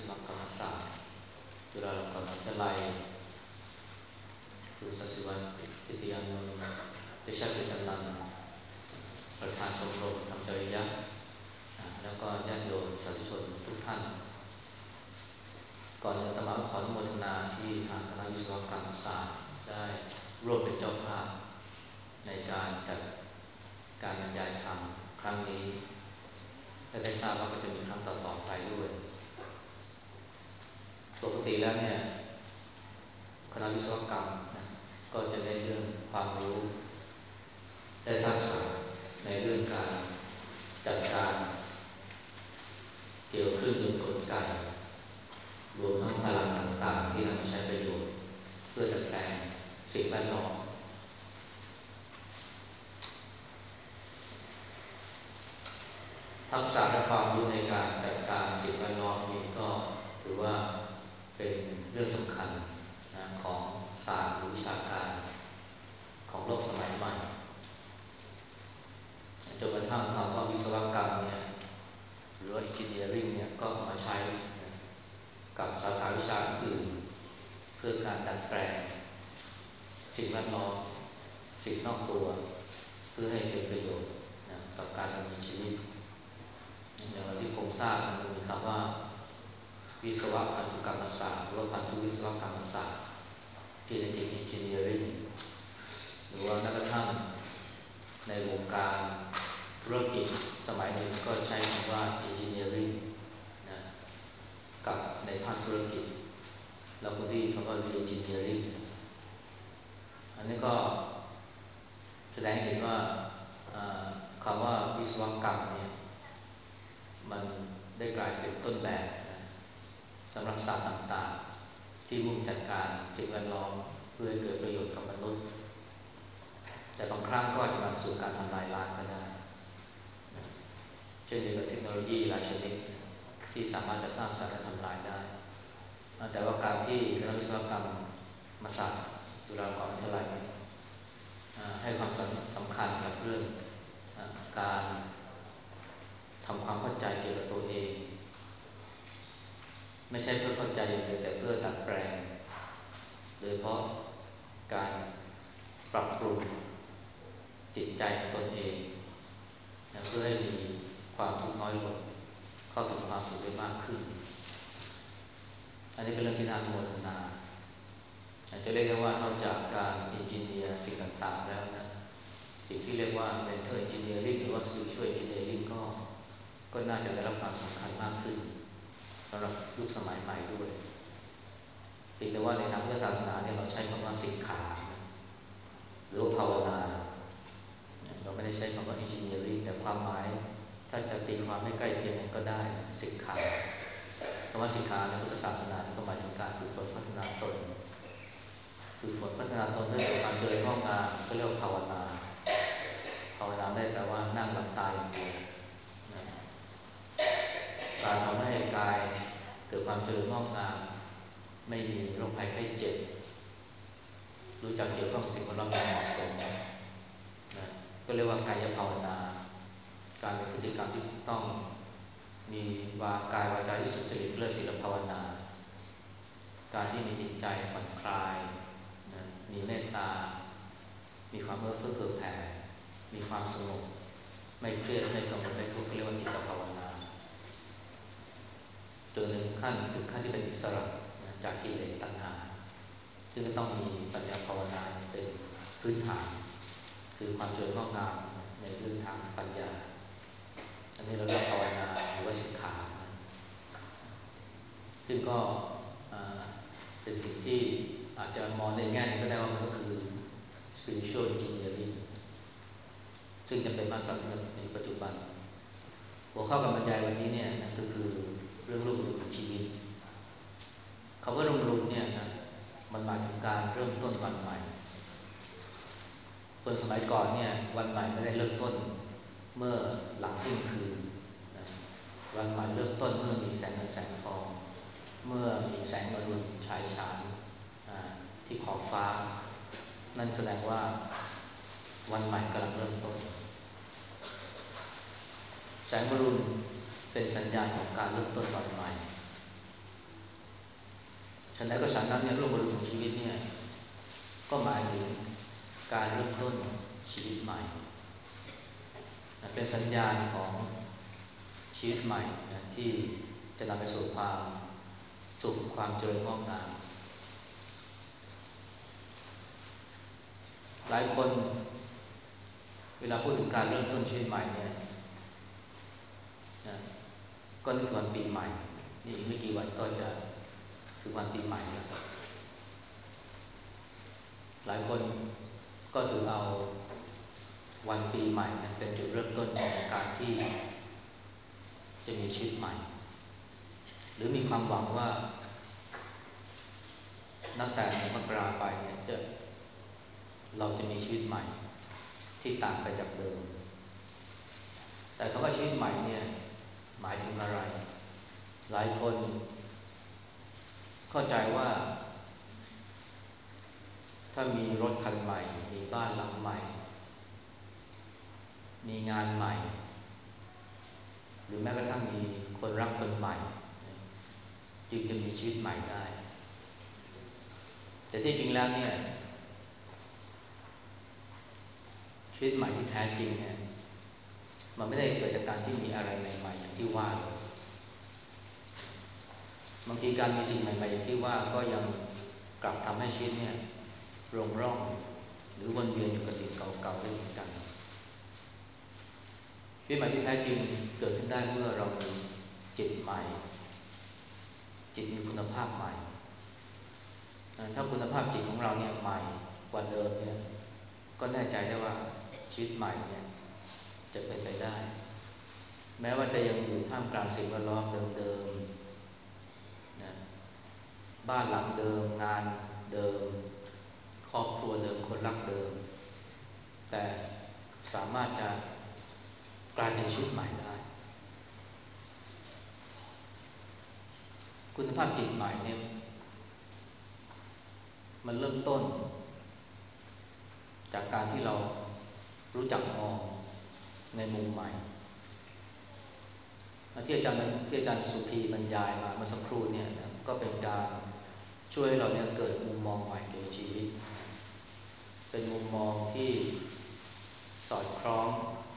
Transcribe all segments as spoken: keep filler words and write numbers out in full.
วกรรมศาสตร์จุฬาลงกรณ์มหาวิทยาลัยคุณศศิวรรณกิติยานนท์เตชะกิจนันท์ประธานชมรมธรรมจริยะแล้วก็ญาติโยมสาธุชนทุกท่านก่อนอื่นอาตมาขออนุโมทนาที่ทางคณะวิศวกรรมศาสตร์ได้ร่วมเป็นเจ้าภาพในการจัดการบรรยายธรรมครั้งนี้และได้ทราบว่าก็จะมีครั้งต่อๆไปด้วยปกติแล้วเนี่ยคณะวิศวกรรมนะก็จะได้เรื่องความรู้ได้ทักษะในเรื่องการจัดการเกี่ยวกับเครื่องยนต์กลไกรวมทั้งพลังต่างๆที่นำมาใช้ประโยชน์เพื่อดัดแปลงสิ่งแวดล้อมทักษะและความรู้ในการจัดการสิ่งแวดล้อมนี้ก็ถือว่าเป็นเรื่องสำคัญนะของศาสตร์วิชาการของโลกสมัยใหม่จนกระทั่งคำว่าวิศวกรรมเนี่ยหรือว่า engineering เนี่ยก็มาใช้กับสาขาวิชาอื่นเพื่อการดัดแปลงสิ่งแวดล้อมสิ่งนอกตัวเพื่อให้เป็นประโยชน์นะกับการดำเนินชีวิตอย่างที่คงทราบมันมีคำว่าวิศวะพันธุกรรมศาสตร์หรือว่าพันธุวิศวกรรมศาสตร์ genetic engineering หรือว่าแม้กระทั่งในวงการธุรกิจสมัยหนึ่งก็ใช้คำว่า engineering นะกับในภาคธุรกิจเราก็เรียกคำว่า re-engineering อันนี้ก็แสดงเห็นว่าคำว่าวิศวกรรมเนี่ยมันได้กลายเป็นต้นแบบนะสำหรับศาสตร์ต่างๆที่มุ่งจัดการสิ่งแวดล้อมเพื่อให้เกิดประโยชน์กับมนุษย์แต่บางครั้งก็อาจจะนำสู่การทำลายล้างก็ได้เช่นเดียวกับเทคโนโลยีหลายชนิดที่สามารถจะสร้างสรรค์และทำลายได้แต่ว่าการที่คณะวิศวกรรมศาสตร์จุฬาลงกรณ์มหาวิทยาลัยให้ความสำคัญกับเรื่องการทำความเข้าใจเกี่ยวกับตัวเองไม่ใช่เพื่อเข้าใจอย่างเดียวแต่เพื่อดัดแปลงโดยเฉพาะการปรับปรุงจิตใจของตนเองเพื่อให้มีความทุกข์น้อยลงเข้าถึงความสุขได้มากขึ้นอันนี้เป็นเรื่องที่น่าอนุโมทนาจะเรียกได้ว่านอกจากการเอนจิเนียร์สิ่งต่างๆแล้วนะสิ่งที่เรียกว่า mental engineering หรือว่า spiritual engineering ก็ก็น่าจะได้รับความสำคัญมากขึ้นสำหรับยุคสมัยใหม่ด้วยเพียงแต่ว่าในทางพุทธศาสนาเนี่ยเราใช้คำว่าสิกขาหรือว่าภาวนาเราไม่ได้ใช้คำว่า engineering แต่ความหมายถ้าจะตีความให้ใกล้เคียงกันก็ได้สิกขาคำว่าสิกขาในพุทธศาสนาก็หมายถึงการฝึกฝนพัฒนาตนฝึกฝนพัฒนาตนด้วยความเจริญงอกงามก็เรียกว่าภาวนาภาวนาไม่ได้แปลว่านั่งหลับตาอย่างเดียวการทำให้กายเกิดความเจริญงอกงามไม่มีโรคภัยไข้เจ็บรู้จักเกี่ยวข้องสิ่งแวดล้อมอย่างเหมาะสมนะก็เรียกว่ากายภาวนาการมีพฤติกรรมที่ถูกต้องมีวากายวาจาที่สุจริตเพื่อศีลภาวนาการที่มีจิตใจผ่อนคลายนะมีเมตตามีความเอื้อเฟื้อเผื่อแผ่มีความสงบไม่เครียดไม่กังวลไม่ทุกข์เรียกว่าจิตภาวนาจนถึงขั้นถึงขั้นที่เป็นอิสระจากกิเลสตัณหาซึ่งก็ต้องมีปัญญาภาวนาเป็นพื้นฐานคือความเจริญงอกงามในเรื่องทางปัญญาอันนี้เราเรียกภาวนาหรือว่าสิกขาซึ่งก็เป็นสิ่งที่อาจจะมองในแง่นึงก็ได้ว่ามันก็คือ spiritual engineering ซึ่งจะเป็นมาสำคัญในปัจจุบันหัวข้อการบรรยายวันนี้เนี่ยก็คือเรื่องรุ่งเรืองของชีวิตคำว่ารุ่งเรืองเนี่ยนะมันหมายถึงการเริ่มต้นวันใหม่คนสมัยก่อนเนี่ยวันใหม่ไม่ได้เริ่มต้นเมื่อหลังเที่ยงคืนนะวันใหม่เริ่มต้นเมื่อมีแสงเงินแสงทองเมื่อมีแสงอรุณฉายฉายที่ขอบฟ้านั่นแสดงว่าวันใหม่กำลังเริ่มต้นแสงอรุณเป็นสัญญาณของการเริ่มต้นวันใหม่ฉันใดก็ฉันนั้นเนี่ยร่วมบริบูรณ์ชีวิตเนี่ยก็หมายถึงการเริ่มต้นชีวิตใหม่เป็นสัญญาณของชีวิตใหม่นะที่จะนำไปสู่ความสุขความเจริญงอกงามหลายคนเวลาพูดถึงการเริ่มต้นชีวิตใหม่เนี่ยนะก็นึกถึงวันปีใหม่นี่อีกไม่กี่วันก็จะถึงวันปีใหม่แล้วหลายคนก็ถือเอาวันปีใหม่นะเป็นจุดเริ่มต้นของการที่จะมีชีวิตใหม่หรือมีความหวังว่านับแต่มกราไปเนี่ยจะเราจะมีชีวิตใหม่ที่ต่างไปจากเดิมแต่คำว่าชีวิตใหม่เนี่ยหมายถึงอะไรหลายคนเข้าใจว่าถ้ามีรถคันใหม่มีบ้านหลังใหม่มีงานใหม่หรือแม้กระทั่งมีคนรักคนใหม่จึงจะมีชีวิตใหม่ได้แต่ที่จริงแล้วเนี่ยชีวิตใหม่ที่แท้จริงเนี่ยมันไม่ได้เกิดจากการที่มีอะไรใหม่ๆอย่างที่ว่าบางทีการมีสิ่งใหม่ๆอย่างที่ว่าก็ยังกลับทำให้ชีวิตเนี่ยรงร่องหรือวนเวียนอยู่กับสิ่งเก่าๆได้เหมือนกันชีวิตใหม่ที่แท้จริงเกิดขึ้นได้เมื่อเรามีจิตใหม่จิตมีคุณภาพใหม่ถ้าคุณภาพจิตของเราเนี่ยใหม่กว่าเดิมเนี่ยก็แน่ใจได้ว่าชีวิตใหม่เนี่ยจะเป็นไปได้แม้ว่าจะยังอยู่ท่ามกลางสิ่งแวดล้อมเดิมๆนะบ้านหลังเดิมงานเดิมครอบครัวเดิมคนรักเดิมแต่สามารถจะกลายเป็นชีวิตใหม่ได้คุณภาพจิตใหม่เนี่ยมันเริ่มต้นจากการที่เรารู้จักมองในมุมใหม่ที่อาจารย์ที่อาจารย์สุภีบรรยายมาเมื่อสักครู่เนี่ยนะก็เป็นการช่วยให้เราเนี่ยเกิดมุมมองใหม่เกี่ยวกับชีวิตเป็นมุมมองที่สอดคล้อง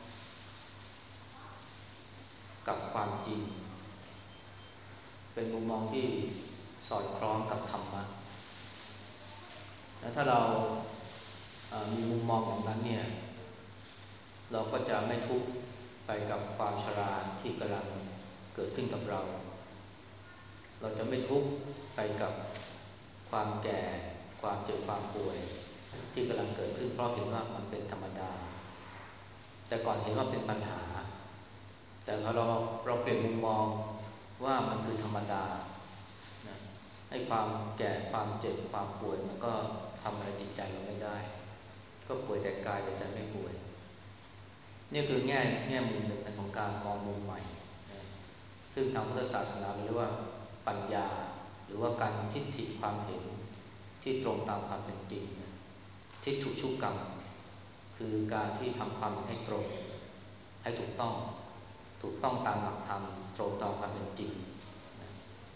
กับความจริงเป็นมุมมองที่สอดคล้องกับธรรมะและถ้าเรามีมุมมองอย่างนั้นเนี่ยเราก็จะไม่ทุกข์ไปกับความชราที่กำลังเกิดขึ้นกับเราเราจะไม่ทุกข์ไปกับความแก่ความเจ็บความป่วยที่กำลังเกิดขึ้นเพราะเห็นว่ามันเป็นธรรมดาแต่ก่อนเห็นว่าเป็นปัญหาแต่พอเราเราเปลี่ยนมุมมองว่ามันคือธรรมดานะให้ความแก่ความเจ็บความป่วยมันก็ทำอะไรจิตใจเราไม่ได้ก็ป่วยแต่กายแต่ใจไม่ป่วยนี่คือแง่แง่มุมหนึ่งของการมองมุมใหม่นะซึ่งทางพุทธศาสนาเรียกว่าปัญญาหรือว่าการทิฏฐิความเห็นที่ตรงตามความเป็นจริงนะทิฏฐุชุกรรมคือการที่ทำความให้ตรงให้ถูกต้องถูกต้องตามหลักธรรมตรงตามความเป็นจริงนะ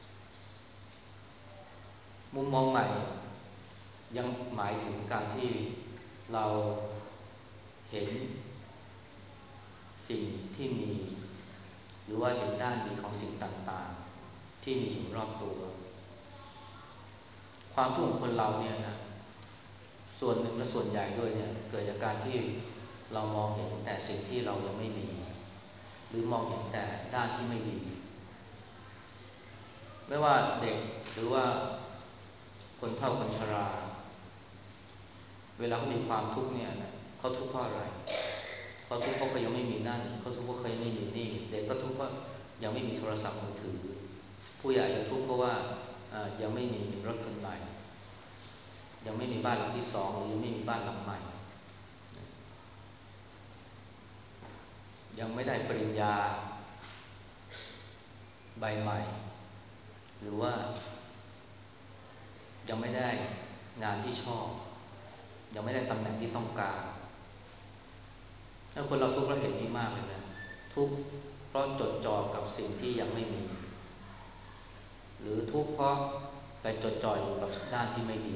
มุมมองใหม่ยังหมายถึงการที่เราเห็นสิ่งที่มีหรือว่าเห็นด้านดีของสิ่งต่างๆที่มีอยู่รอบตัวความทุกข์ของคนเราเนี่ยนะส่วนหนึ่งและส่วนใหญ่ด้วยเนี่ยเกิดจากการที่เรามองเห็นแต่สิ่งที่เรายังไม่มีหรือมองเห็นแต่ด้านที่ไม่ดีไม่ว่าเด็กหรือว่าคนเฒ่าคนชราเวลาเขามีความทุกข์เนี่ยนะเขาทุกข์เพราะอะไรเขาทุกข์เพราะเขายังไม่มีนั่นเขาทุกข์เพราะเขายังไม่มีนี่เด็กก็ทุกข์เพราะยังไม่มีโทรศัพท์มือถือผู้ใหญ่จะทุกข์เพราะว่ายังไม่มีรถคันใหม่ยังไม่มีบ้านหลังที่สองหรือยังไม่มีบ้านหลังใหม่ยังไม่ได้ปริญญาใบใหม่หรือว่ายังไม่ได้งานที่ชอบยังไม่ได้ตำแหน่งที่ต้องการถ้าคนเราทุกข์เพราะเหตุนี้มากเลยนะทุกข์เพราะจดจ่อกับสิ่งที่ยังไม่มีหรือทุกข์เพราะไปจดจ่ออยู่กับด้านที่ไม่ดี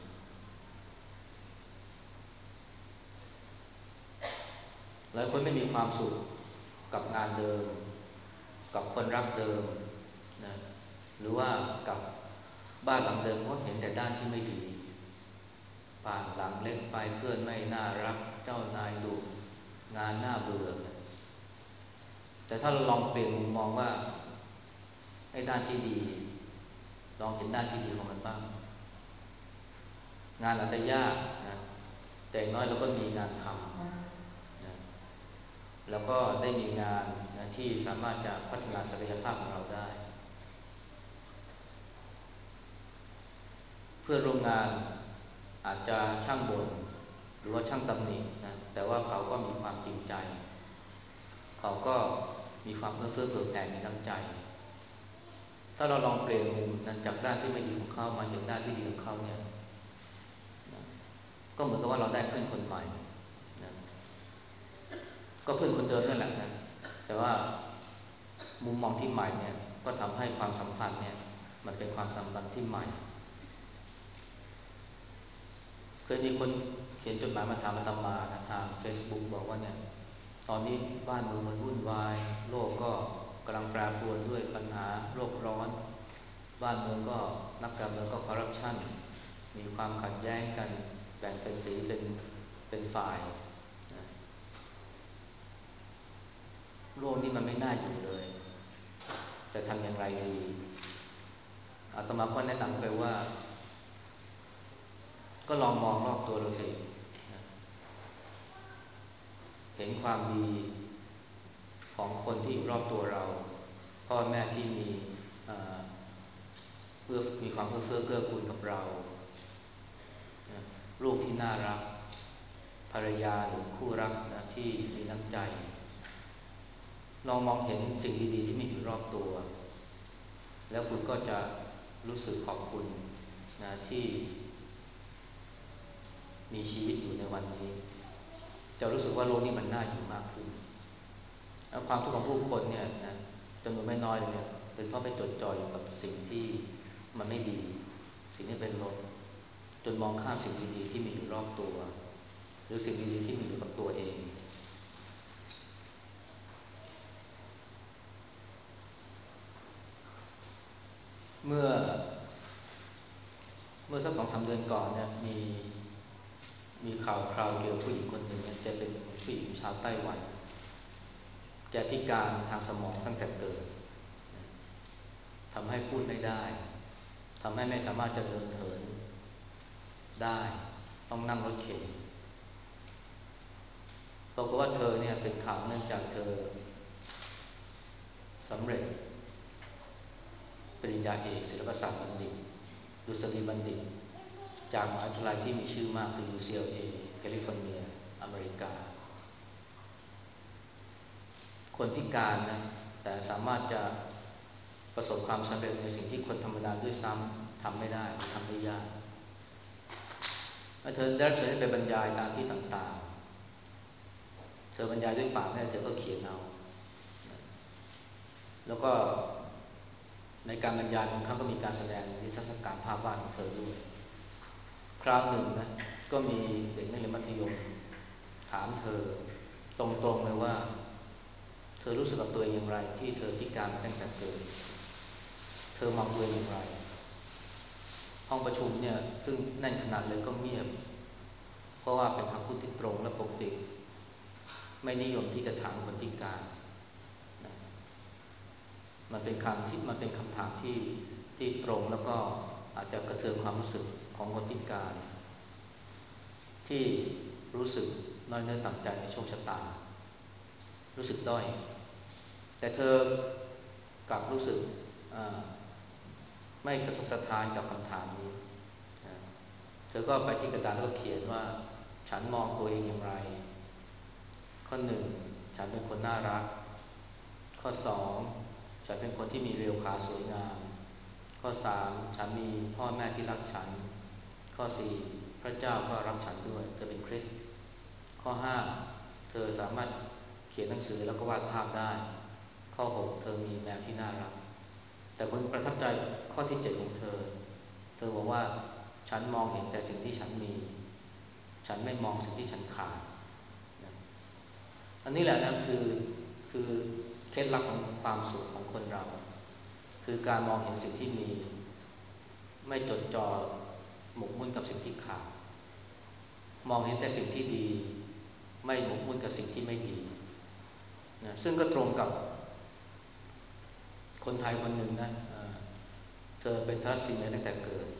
หลายคนไม่มีความสุขกับงานเดิมกับคนรักเดิมนะหรือว่ากับบ้านหลังเดิมเพราะเห็นแต่ด้านที่ไม่ดีบ้านหลังเล็กไปเพื่อนไม่น่ารักเจ้านายดุงานน่าเบื่อแต่ถ้าเราลองเปลี่ยนมุมมองว่าไอ้ด้านที่ดีลองเห็นด้านที่ดีของมันบ้างงานอาจจะยากนะแต่น้อยเราก็มีงานทำนะแล้วก็ได้มีงานนะที่สามารถจะพัฒนาศักยภาพของเราได้เพื่อนร่วมงานอาจจะช่างบ่นหรือว่าช่างตำหนินะแต่ว่าเขาก็มีความจริงใจเขาก็มีความเอื้อเฟื้อเผื่อแผ่มีน้ำใจถ้าเราลองเปลี่ยนมุมนั้นจากด้านที่ไม่ดีของเขามาเห็นด้านที่ดีของเขาเนี่ยนะก็เหมือนกับว่าเราได้เพื่อนคนใหม่นะก็เพื่อนคนเดิมนั่นแหละนะแต่ว่ามุมมองที่ใหม่เนี่ยก็ทำให้ความสัมพันธ์เนี่ยมันเป็นความสัมพันธ์ที่ใหม่เคยมีคนเขียนจดหมายมาถามอาตมานะทาง Facebook บอกว่าเนี่ยตอนนี้บ้านเมืองมันวุ่นวายโลกก็กำลังแปรปรวนด้วยปัญหาโลกร้อนบ้านเมืองก็นักการเมืองก็คอร์รัปชันมีความขัดแย้งกันแบ่งเป็นสีเป็นเป็นฝ่ายนะโลกนี้มันไม่น่าอยู่เลยจะทำอย่างไรดีอาตมาก็แนะนำไปว่าก็ลองมองรอบตัวเราสินะเห็นความดีของคนที่อยู่รอบตัวเราพ่อแม่ที่มีเพื่อมีความเอื้อเฟื้อเกื้อกูลกับเรานะลูกที่น่ารักภรรยาหรือคู่รักนะที่มีน้ำใจลองมองเห็นสิ่งดีๆที่มีอยู่รอบตัวแล้วคุณก็จะรู้สึกขอบคุณนะที่มีชีวิตอยู่ในวันนี้จะรู้สึกว่าโลกนี้มันน่าอยู่มากขึ้นแล้วความทุกข์ของผู้คนเนี่ยนะจำนวนไม่น้อยเลยเนี่ยเป็นเพราะไปจดจ่ออยู่กับสิ่งที่มันไม่ดีสิ่งที่เป็นลบจนมองข้ามสิ่งดีๆที่มีอยู่รอบตัวหรือสิ่งดีๆที่มีอยู่กับตัวเองเมื่อเมื่อสักสองสามเดือนก่อนเนี่ยมีมีข่าวคราวเกี่ยวกับผู้หญิงคนหนึ่งเนี่ยแกเป็นผู้หญิงชาวไต้หวันแกพิการทางสมองตั้งแต่เกิดทำให้พูดไม่ได้ทำให้ไม่สามารถจะเดินเหินได้ต้องนั่งรถเข็นปรากฏว่าเธอเนี่ยเป็นข่าวเนื่องจากเธอสำเร็จปริญญาเอกศิลปศาสตร์บัณฑิตดุษฎีบัณฑิตจากมหาวิทยาลัยที่มีชื่อมากคือ ยู ซี แอล เอ แคลิฟอร์เนียอเมริกาคนพิการนะแต่สามารถจะประสบความสำเร็จในสิ่งที่คนธรรมดาด้วยซ้ำทำไม่ได้ทำได้ยากเธอได้เธอได้ไปบรรยายตามที่ต่างๆเธอบรรยายด้วยปากไม่ได้เธอก็เขียนเอาแล้วก็ในการบรรยายบางครั้งก็มีการแสดงนิทรรศการภาพวาดของเธอด้วยคราวหนึ่งนะก็มีเด็กนักเรียนมัธยมถามเธอตรงๆเลยว่าเธอรู้สึกกับตัวเองอย่างไรที่เธอพิการมาตั้งแต่เกิดเธอมองตัวเองอย่างไรห้องประชุมเนี่ยซึ่งแน่นขนาดเลยก็เงียบเพราะว่าเป็นคำพูดที่ตรงและปกติไม่นิยมที่จะถามคนพิการนะมันเป็นคำที่มันเป็นคำถามที่ที่ตรงแล้วก็อาจจะกระเทือนความรู้สึกของคนพิการที่รู้สึกน้อยเนื้อต่ำใจในโชคชะตารู้สึกด้อยแต่เธอกลับรู้สึกไม่สะทกสะท้านกับคำถามนี้เธอก็ไปที่กระดาษแล้วก็เขียนว่าฉันมองตัวเองอย่างไรข้อหนึ่งฉันเป็นคนน่ารักข้อสองฉันเป็นคนที่มีเรียวขาสวยงามข้อสามฉันมีพ่อแม่ที่รักฉันข้อสี่พระเจ้าก็รักฉันด้วยเธอเป็นคริสต์ข้อห้าเธอสามารถเขียนหนังสือแล้วก็วาดภาพได้ข้อหกเธอมีแมวที่น่ารักแต่คนประทับใจข้อที่เจ็ดของเธอเธอบอกว่าฉันมองเห็นแต่สิ่งที่ฉันมีฉันไม่มองสิ่งที่ฉันขาดนะอันนี้แหละนะคือคือเคล็ดลับของความสุขของคนเราคือการมองเห็นสิ่งที่มีไม่จดจ่อหมกมุ่นกับสิ่งที่ขาดมองเห็นแต่สิ่งที่ดีไม่หมกมุ่นกับสิ่งที่ไม่ดีนะซึ่งก็ตรงกับคนไทยคนหนึ่งนะเธอเป็นทรัสซีเมียตั้งแต่เกิด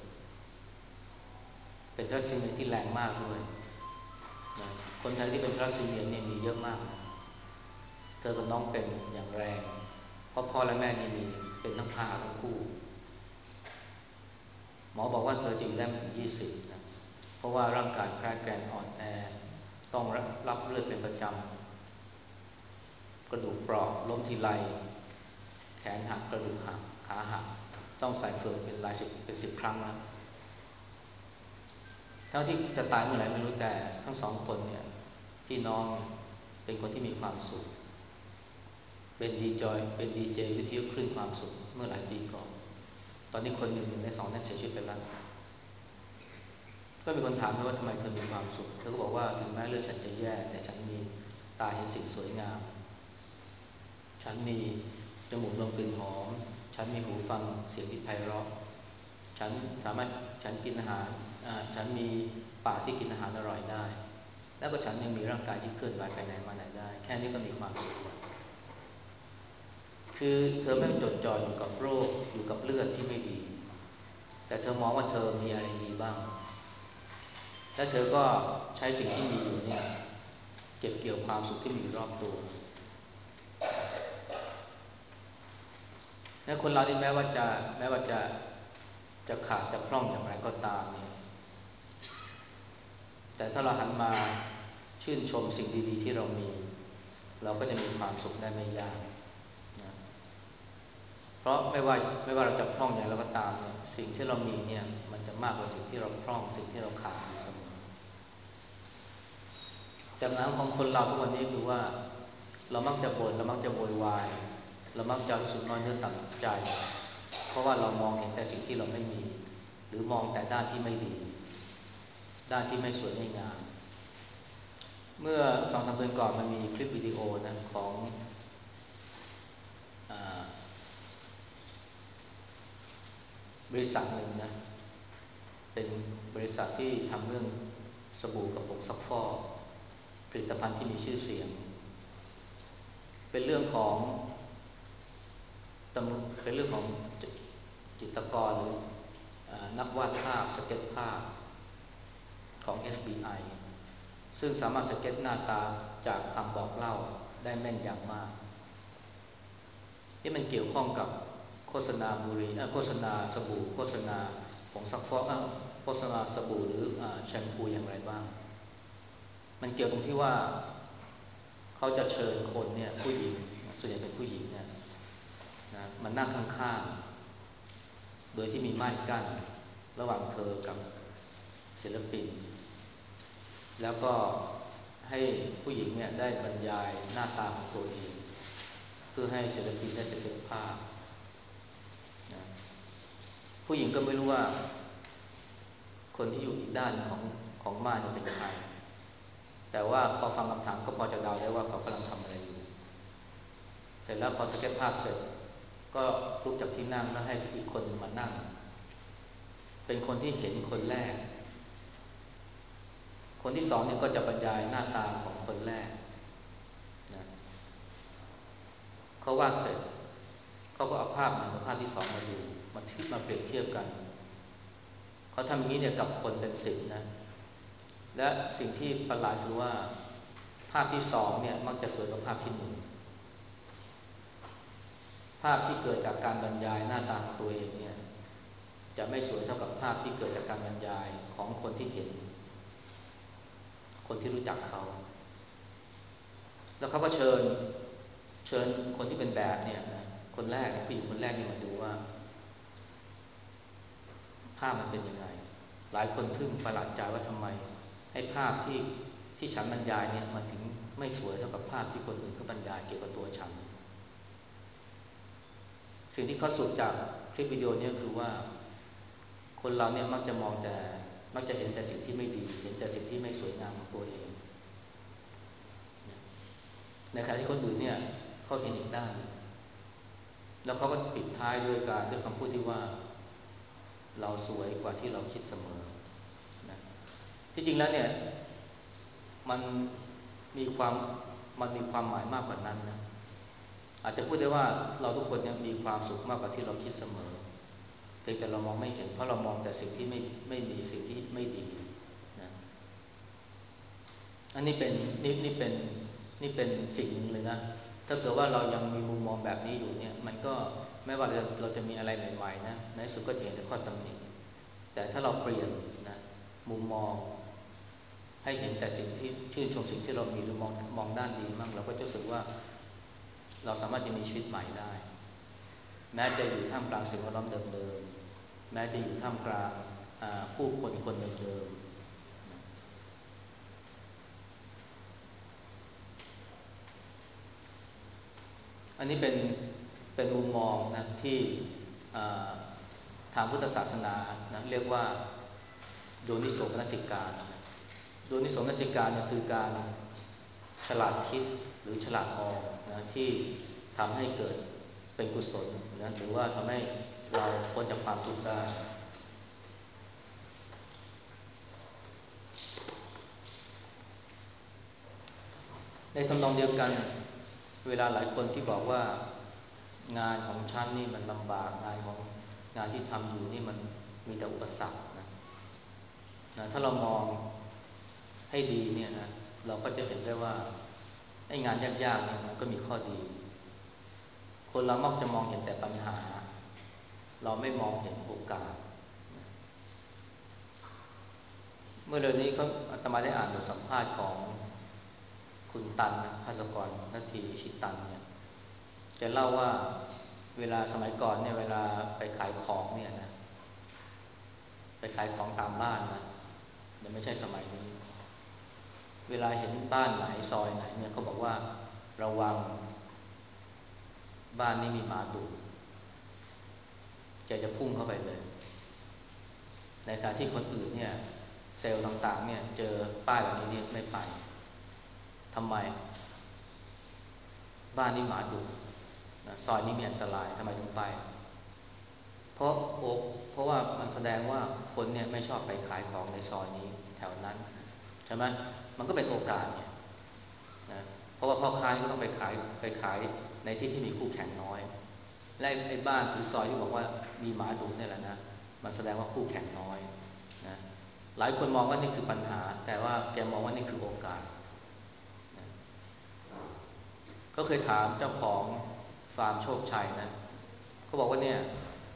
เป็นทรัสซีเมียที่แรงมากด้วยนะคนไทยที่เป็นทรัสซีเมียเนี่ยมีเยอะมากนะเธอกับน้องเป็นอย่างแรงเพราะพ่อและแม่นี่มีเป็นทั้งพาทั้งคู่หมอบอกว่าเธอจะอยู่ได้ไม่ถึงยี่สิบนะเพราะว่าร่างกายแคร่แกรนอ่อนแอต้องรับเลือดเป็นประจำกระดูกเปราะล้มทีไรแขนหักกระดูกหักขาหักต้องใส่เฟือกเป็นหลายสิบเป็นสิบครั้งนะเท่าที่จะตายเมื่อไหร่ไม่รู้แต่ทั้งสองคนเนี่ยพี่น้องเป็นคนที่มีความสุขเป็นดีจอยเป็นดีเจวิทยุคลื่นความสุขเมื่อหลายปีก่อนตอนนี้คนหนึ่งหนึ่งในสองนั้นเสียชีวิตไปแล้วก็มีคนถามเธอว่าทำไมเธอมีความสุขเธอก็บอกว่าถึงแม้เลือดฉันจะแย่แต่ฉันมีตาเห็นสิ่งสวยงามฉันมีจมูกดมกลิ่นหอมฉันมีหูฟังเสียงที่ไพเราะฉันสามารถฉันกินอาหารฉันมีปากที่กินอาหารอร่อยได้แล้วก็ฉันยังมีร่างกายที่เคลื่อนไหวไปไหนมาไหนได้แค่นี้ก็มีความสุขแล้วคือเธอไม่จดจ่ออยู่กับโรคอยู่กับเลือดที่ไม่ดีแต่เธอมองว่าเธอมีอะไรดีบ้างและเธอก็ใช้สิ่งที่มีอยู่เนี่ยเก็บเกี่ยวความสุขที่มีอยู่รอบตัวและคนเราที่แม้ว่าจะแม้ว่าจะจะขาดจะพร่องอย่างไรก็ตามเนี่ยแต่ถ้าเราหันมาชื่นชมสิ่งดีๆที่เรามีเราก็จะมีความสุขได้ไม่ยากนะเพราะไม่ว่าไม่ว่าเราจะพร่องอย่างไรก็ตามเนี่ยสิ่งที่เรามีเนี่ยมันจะมากกว่าสิ่งที่เราพร่องสิ่งที่เราขาดอยู่เสมอแต่ปัญหาของคนเราทุกวันนี้คือว่าเรามักจะบ่นเรามักจะโวยวายเรามักจะรู้สึกน้อยเนื้อต่ำใจเพราะว่าเรามองเห็นแต่สิ่งที่เราไม่มีหรือมองแต่ด้านที่ไม่ดีด้านที่ไม่สวยไม่งามเมื่อสองสามเดือนก่อนมันมีคลิปวิดีโอนะของอ่าบริษัทหนึ่งนะเป็นบริษัทที่ทำเรื่องสบู่กระปุกซักฟอกผลิตภัณฑ์ที่มีชื่อเสียงเป็นเรื่องของตำเป็นเรื่องของจิตรกรหรือนักวาดภาพสเก็ตภาพของ เอฟ บี ไอ ซึ่งสามารถสเก็ตหน้าตาจากคำบอกเล่าได้แม่นยำมากที่มันเกี่ยวข้องกับโฆษณาบุหรี่โฆษณาสบู่โฆษณาผงซักฟอกโฆษณาสบู่หรือแชมพูอย่างไรบ้างมันเกี่ยวตรงที่ว่าเขาจะเชิญคนเนี่ยผู้หญิงส่วนใหญ่เป็นผู้หญิงเนี่ยนะมันนั่งข้างๆโดยที่มีม่านกั้นระหว่างเธอกับศิลปินแล้วก็ให้ผู้หญิงเนี่ยได้บรรยายหน้าตาของตัวเองเพื่อให้ศิลปินได้สเก็ตภาพนะผู้หญิงก็ไม่รู้ว่าคนที่อยู่อีกด้านของของม่านเป็นใครแต่ว่าพอฟังคำถามก็พอจะเดาได้ว่าเขากำลังทำอะไรอยู่เสร็จแล้วพอสเก็ตภาพเสร็จก็ลุกจากที่นั่งแล้วให้อีกคนมานั่งเป็นคนที่เห็นคนแรกคนที่สองเนี่ยก็จะบรรยายหน้าตาของคนแรกนะเขาวาดเสร็จเขาก็เอาภาพหนึ่งกับภาพที่สองมาดูมาทิมาเปรียบเทียบกันเขาทำอย่างนี้เนี่ยกับคนเป็นสิบนะและสิ่งที่ประหลาดคือว่าภาพที่สองเนี่ยมักจะสวยกว่าภาพที่หนึ่งภาพที่เกิดจากการบรรยายหน้าตาของตัวเองเนี่ยจะไม่สวยเท่ากับภาพที่เกิดจากการบรรยายของคนที่เห็นคนที่รู้จักเขาแล้วเขาก็เชิญเชิญคนที่เป็นแบบเนี่ยนะคนแรกผู้หญิงคนแรกนี่มาดูว่าภาพมันเป็นยังไงหลายคนทึ่งประหลาดใจว่าทำไมให้ภาพที่ที่ฉันบรรยายเนี่ยมันถึงไม่สวยเท่ากับภาพที่คนอื่นเขาบรรยายเกี่ยวกับตัวฉันสิ่งที่เขาสรุปจากคลิปวิดีโอนี้คือว่าคคนเราเนี่ยมักจะมองแต่มักจะเห็นแต่สิ่งที่ไม่ดีเห็นแต่สิ่งที่ไม่สวยงามของตัวเองในขณะที่คนอื่นเนี่ยเขาเห็นอีกด้านแล้วเขาก็ปิดท้ายด้วยการด้วยคำพูดที่ว่าเราสวยกว่าที่เราคิดเสมอนะที่จริงแล้วเนี่ยมันมีความมันมีความหมายมากกว่านั้นนะอาจจะพูดได้ว่าเราทุกคนเนี่ยมีความสุขมากกว่าที่เราคิดเสมอเพียงแต่เรามองไม่เห็นเพราะเรามองแต่สิ่งที่ไม่ไม่มีสิ่งที่ไม่ดีนะอันนี้เป็นนี่นี่เป็นนี่เป็นสิ่งหนึ่งเลยนะถ้าเกิดว่าเรายังมีมุมมองแบบนี้อยู่เนี่ยมันก็ไม่ว่าเราเราจะมีอะไรใหม่ๆนะในสุดก็จะเห็นแต่ข้อตำหนิแต่ถ้าเราเปลี่ยนนะมุมมองให้เห็นแต่สิ่งที่ชื่นชมสิ่งที่เรามีหรือมองมองด้านดีมั่งเราก็จะรู้สึกว่าเราสามารถจะมีชีวิตใหม่ได้แม้จะอยู่ท่ามกลางสิ่งแวดล้อมเดิมๆแม้จะอยู่ท่ามกลางผู้คนคนเดิมๆอันนี้เป็นเป็นมุมมองนะที่ทางพุทธศาสนานะเรียกว่าโยนิโสมนสิการโยนิโสมนสิการเนี่ยคือการฉลาดคิดหรือฉลาดมองนะที่ทำให้เกิดเป็นกุศลนะหรือว่าทำให้เราพ้นจากความทุกข์ได้ในทำนองเดียวกันเวลาหลายคนที่บอกว่างานของฉันนี่มันลำบากงานของงานที่ทำอยู่นี่มันมีแต่อุปสรรคนะนะถ้าเรามองให้ดีเนี่ยนะเราก็จะเห็นได้ว่าไอ้งานยากๆเนี่ยมันก็มีข้อดีคนเรามักจะมองเห็นแต่ปัญหาเราไม่มองเห็นโอกาสเมื่อเร็วนี้เขาอาตมาได้อ่านบทสัมภาษณ์ของคุณตันภาสกรนาทีชิตันเนี่ยแกเล่าว่าเวลาสมัยก่อนเนี่ยเวลาไปขายของเนี่ยนะไปขายของตามบ้านนะเดี๋ยวไม่ใช่สมัยนี้เวลาเห็นบ้านไหนซอยไหนเนี่ยเขาบอกว่าระวังบ้านนี้มีหมาดุแกจะพุ่งเข้าไปเลยในขณะที่คนอื่นเนี่ยเซลล์ต่างๆเนี่ยเจอป้ายแบบนี้เนี่ยไม่ไปทำไมบ้านนี้หมาดุนะซอยนี้มีอันตรายทำไมถึงไปเพราะโอเพราะว่ามันแสดงว่าคนเนี่ยไม่ชอบไปขายของในซอยนี้แถวนั้นใช่ไหมมันก็เป็นโอกาสเนี่ยนะเพราะว่าพ่อค้าก็ต้องไปขายไปขายในที่ที่มีคู่แข่งน้อยและไอ้บ้านหรือซอยที่บอกว่ามีหมาดุเนี่ยแหละนะมันแสดงว่าคู่แข่งน้อยนะหลายคนมองว่านี่คือปัญหาแต่ว่าแกมองว่านี่คือโอกาสนะก็เคยถามเจ้าของฟาร์มโชคชัยนะเขาบอกว่าเนี่ย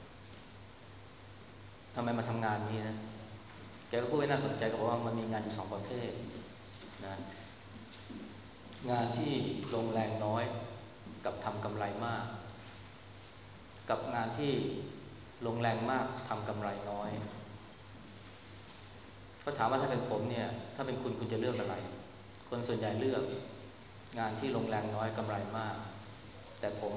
ทำไมมาทำงานนี้นะแกก็พูดไว้น่าสนใจก็บอกว่ามันมีงานอยู่สองประเภทนะงานที่ลงแรงน้อยกับทำกำไรมากกับงานที่ลงแรงมากทำกำไรน้อยก็ถามว่าถ้าเป็นผมเนี่ยถ้าเป็นคุณคุณจะเลือกอะไรคนส่วนใหญ่เลือกงานที่ลงแรงน้อยกำไรมากแต่ผม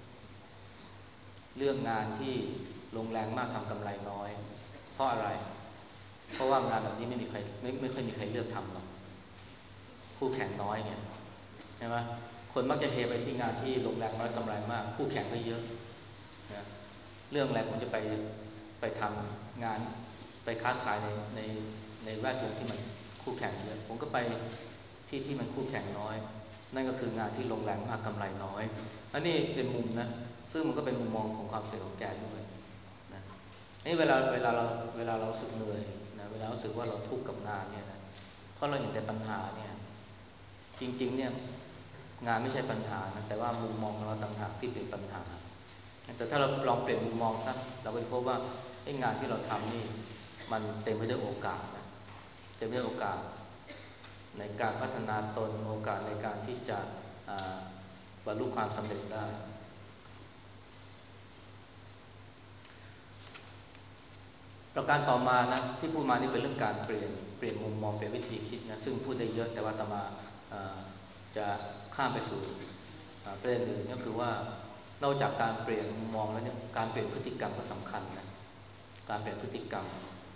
เลือกงานที่ลงแรงมากทำกำไรน้อยเพราะอะไรเพราะว่างานแบบนี้ไม่มีใครไม่ไม่ค่อยมีใครเลือกทำหรอกคู่แข่งน้อยไงใช่ไหมคนมักจะเทไปที่งานที่ลงแรงน้อยกำไรมากคู่แข่งก็เยอะนะเรื่องอะไรผมจะไปไปทำงานไปค้าขายในในในแวดวงที่มันคู่แข่งเยอะผมก็ไปที่ที่มันคู่แข่งน้อยนั่นก็คืองานที่ลงแรงมากกำไรน้อยอันนี้เป็นมุมนะซึ่งมันก็เป็นมุมมองของความเสี่ยงของแกด้วยนะนี่เวลาเวลาเราเวลาเราสึกเหนื่อยนะเวลาเราสึกว่าเราทุกข์กับงานเนี่ยนะเพราะเราเห็นแต่ปัญหาเนี่ยจริงๆเนี่ยงานไม่ใช่ปัญหานะแต่ว่ามุมมองของเราต่างหากที่เป็นปัญหาแต่ถ้าเราลองเปลี่ยนมุมมองซะเราก็จะพบว่าไอ้งานที่เราทำนี่มันเต็มไปด้วยโอกาสนะเต็มไปด้วยโอกาสในการพัฒนาตนโอกาสในการที่จะบรรลุความสำเร็จได้ประการต่อมานะที่พูดมานี่เป็นเรื่องการเปลี่ยนเปลี่ยนมุมมองเปลี่ยนวิธีคิดนะซึ่งพูดได้เยอะแต่ว่าต่อมาจะข้ามไปสู่ประเด็นอื่นก็คือว่านอกจากการเปลี่ยนมุมมองแล้วเนี่ยการเปลี่ยนพฤติกรรมก็สำคัญนะการเปลี่ยนพฤติกรรม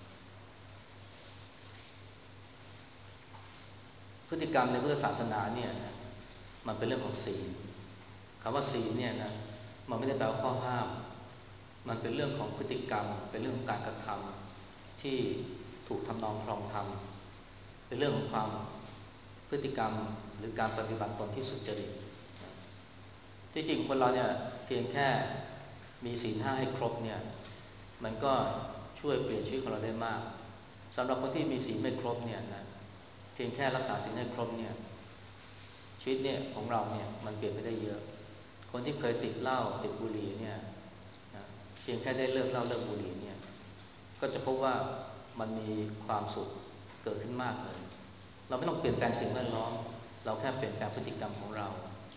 พฤติกรรมในพุทธศาสนาเนี่ยนะมันเป็นเรื่องของศีลคำว่าศีลเนี่ยนะมันไม่ได้แปลว่าข้อห้ามมันเป็นเรื่องของพฤติกรรมเป็นเรื่องของการกระทำที่ถูกทำนองครองธรรมเป็นเรื่องของความพฤติกรรมหรือการปฏิบัติตนที่สุจริตที่จริงคนเราเนี่ยเพียงแค่มีศีลห้าให้ครบเนี่ยมันก็ช่วยเปลี่ยนชีวิตของเราได้มากสำหรับคนที่มีศีลไม่ครบเนี่ยนะเพียงแค่รักษาศีลให้ครบเนี่ยชีวิตเนี่ยของเราเนี่ยมันเปลี่ยนไปได้เยอะคนที่เคยติดเหล้าติดบุหรี่เนี่ยนะเพียงแค่ได้เลิกเหล้าเลิกบุหรี่เนี่ยก็จะพบว่ามันมีความสุขเกิดขึ้นมากเลยเราไม่ต้องเปลี่ยนแปลงสิ่งแวดล้อมเราแค่เปลี่ยนแปลงพฤติกรรมของเรา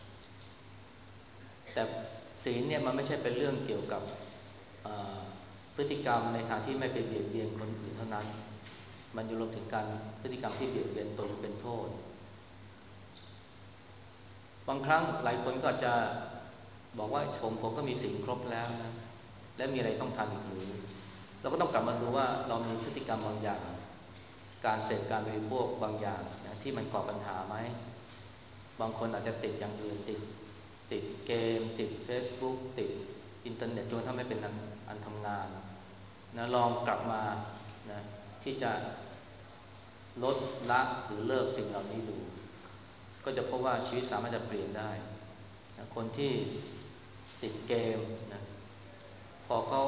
แต่ศีลเนี่ยมันไม่ใช่เป็นเรื่องเกี่ยวกับพฤติกรรมในทางที่ไม่ไปเบียดเบียนคนอื่นเท่านั้นมันจะรวมถึงการพฤติกรรมที่เบียดเบียนตนเป็นโทษบางครั้งหลายคนก็จะบอกว่าผมผมก็มีศีลครบแล้วนะและมีอะไรต้องทำอีกหรือเราก็ต้องกลับมาดูว่าเรามีพฤติกรรมบางอย่างการเสพการบริโภคบางอย่างนะที่มันก่อปัญหาไหมบางคนอาจจะติดอย่างอื่นติดติดเกมติด Facebook ติดอินเทอร์เน็ตจนทำให้เป็นอันอันทำงานนะลองกลับมานะที่จะลดละหรือเลิกสิ่งเหล่านี้ดูก็จะพบว่าชีวิตสามารถจะเปลี่ยนได้นะคนที่ติดเกมนะพอเขา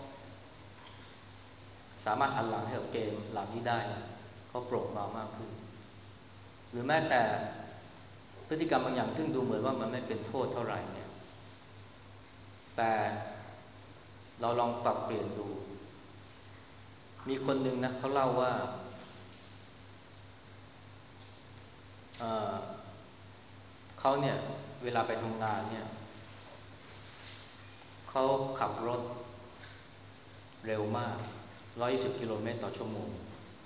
สามารถหันหลังให้กับเกมเหล่านี้ได้เขาโปร่งเบามากขึ้นหรือแม้แต่พฤติกรรมบางอย่างซึ่งดูเหมือนว่ามันไม่เป็นโทษเท่าไหร่เนี่ยแต่เราลองปรับเปลี่ยนดูมีคนหนึ่งนะเขาเล่าว่าเอ่อเขาเนี่ยเวลาไปทำงานเนี่ยเขาขับรถเร็วมากหนึ่งร้อยยี่สิบกิโลเมตรต่อชั่วโมง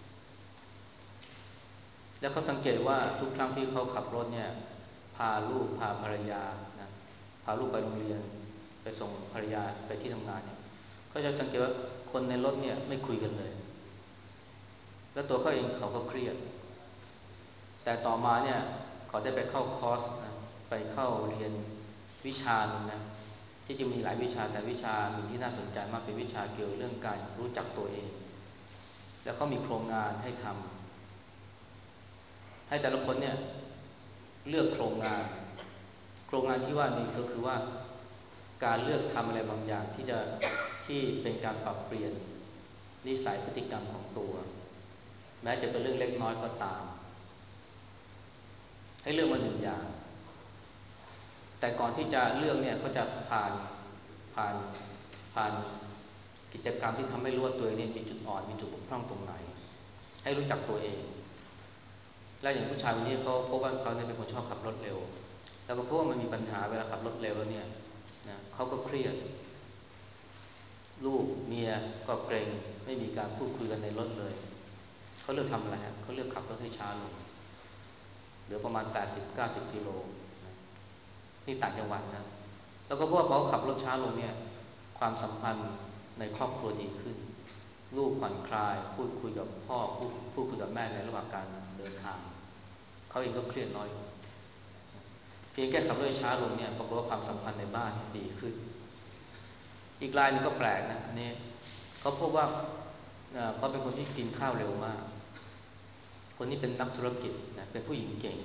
แล้วเขาสังเกตว่าทุกครั้งที่เขาขับรถเนี่ยพาลูกพาภรรยานะพาลูกไปโรงเรียนไปส่งภรรยาไปที่ทำงานเนี่ยก็จะสังเกตว่าคนในรถเนี่ยไม่คุยกันเลยแล้วตัวเขาเองเขาก็เครียดแต่ต่อมาเนี่ยเขาได้ไปเข้าคอร์สนะไปเข้าเรียนวิชาหนึ่งนะที่จริงมีหลายวิชาแต่วิชาหนึ่งที่น่าสนใจมากเป็นวิชาเกี่ยวเรื่องการรู้จักตัวเองแล้วเขามีโครงงานให้ทำให้แต่ละคนเนี่ยเลือกโครงงานโครงงานที่ว่านี้ก็คือว่าการเลือกทำอะไรบางอย่างที่จะที่เป็นการปรับเปลี่ยนนิสัยพฤติกรรมของตัวแม้จะเป็นเรื่องเล็กน้อยก็ตามให้เลือกมาหนึ่งอย่างแต่ก่อนที่จะเลือกเนี่ยเขาจะผ่านผ่านผ่านกิจกรรมที่ทำให้รู้ว่าตัวเองนี่มีจุดอ่อนมีจุดบกพร่องตรงไหนให้รู้จักตัวเองและอย่างผู้ชายคนนี้เขาพบว่าเขาเนี่ยเป็นคนชอบขับรถเร็วแล้วก็พบว่ามันมีปัญหาเวลาขับรถเร็วแล้วเนี่ยนะเขาก็เครียดลูกเมียก็เกรงไม่มีการพูดคุยกันในรถเลยเขาเลือกทำอะไรฮะเขาเลือกขับรถให้ช้าลงเหลือประมาณ แปดสิบถึงเก้าสิบ กิโลนะนี่ต่างจังหวัดนะแล้วก็พวกเขาขับรถช้าลงเนี่ยความสัมพันธ์ในครอบครัวดีขึ้นลูกผ่อนคลายพูดคุยกับพ่อพูดพูดคุยกับแม่ในระหว่างการเดินทางเขาเองก็เครียดน้อยลงเพียงแค่ขับรถช้าลงเนี่ยปรากฏว่าความสัมพันธ์ในบ้านดีขึ้นอีกรายนึงก็แปลกนะอันนี้เขาพบว่าเขาเป็นคนที่กินข้าวเร็วมากคนนี้เป็นนักธุรกิจนะเป็นผู้หญิงเก่ง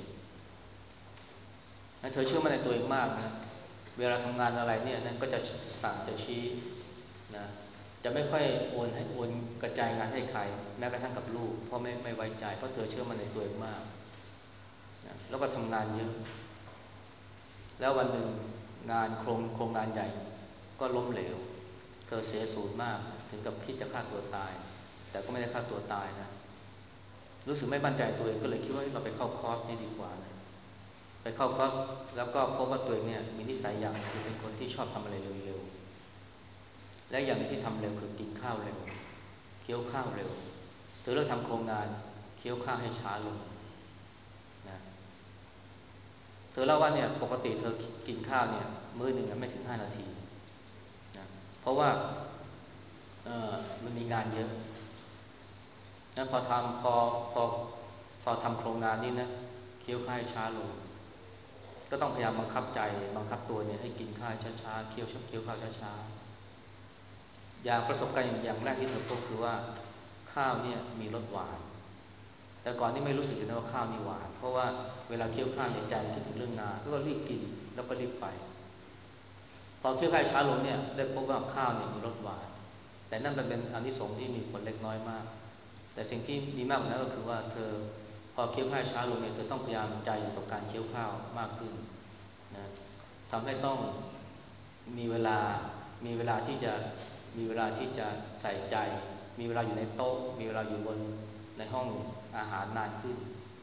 เธอเชื่อมั่นในตัวเองมากนะเวลาทำงานอะไรเนี่ยนั้นก็จะสั่งจะชี้นะจะไม่ค่อยโอนให้โอนกระจายงานให้ใครแม้กระทั่งกับลูกเพราะไม่ไม่ไว้ใจเพราะเธอเชื่อมั่นในตัวเองมากนะแล้วก็ทำงานเยอะแล้ววันหนึ่งงานโครงโครงงานใหญ่ก็ล้มเหลวเธอเสียสูญมากถึงกับคิดจะฆ่าตัวตายแต่ก็ไม่ได้ฆ่าตัวตายนะรู้สึกไม่มั่นใจตัวเองก็เลยคิดว่าเราไปเข้าคอร์สนี่ดีกว่านะไปเข้าคอร์สแล้วก็พบว่าตัวเองเนี่ยมีนิสัยอย่างคือเป็นคนที่ชอบทำอะไรเร็วๆและอย่างที่ทำเร็วคือกินข้าวเร็วเคี้ยวข้าวเร็วเธอเลิกทำโครงงานเคี้ยวข้าวให้ช้าลงนะเธอเล่าว่าเนี่ยปกติเธอกินข้าวเนี่ยมื้อหนึ่งไม่ถึงห้านาทีนะเพราะว่าเอ่อมันมีงานเยอะนะพอทำพอพอพอทำโครงงานนี้นะเคี้ยวข้าวช้าลงก็ต้องพยายามบังคับใจบังคับตัวเนี่ยให้กินข้าวช้าๆเคี้ยวเคี้ยวข้าวช้าๆอย่างประสบการณ์อย่างแรกที่เธอพบคือว่าข้าวเนี่ยมีรสหวานแต่ก่อนนี่ไม่รู้สึกเลยนะว่าข้าวนี่หวานเพราะว่าเวลาเคี้ยวข้าวในใจมันคิดถึงเรื่องงานก็รีบกินแล้วก็รีบไปพอเคี้ยวข้าวช้าลงเนี่ยได้พบว่าข้าวเนี่ยมีรสหวานแต่นั่นมันเป็นอานิสงส์ที่มีผลเล็กน้อยมากแต่สิ่งที่มีมากกว่านั้นก็คือว่าเธอพอเคี้ยวข้าวช้าลงเนี่ยเธอต้องพยายามใจอยู่กับการเคี้ยวข้าวมากขึ้นนะทำให้ต้องมีเวลามีเวลาที่จะมีเวลาที่จะใส่ใจมีเวลาอยู่ในโต๊ะมีเวลาอยู่บนในห้องอาหารนานขึ้น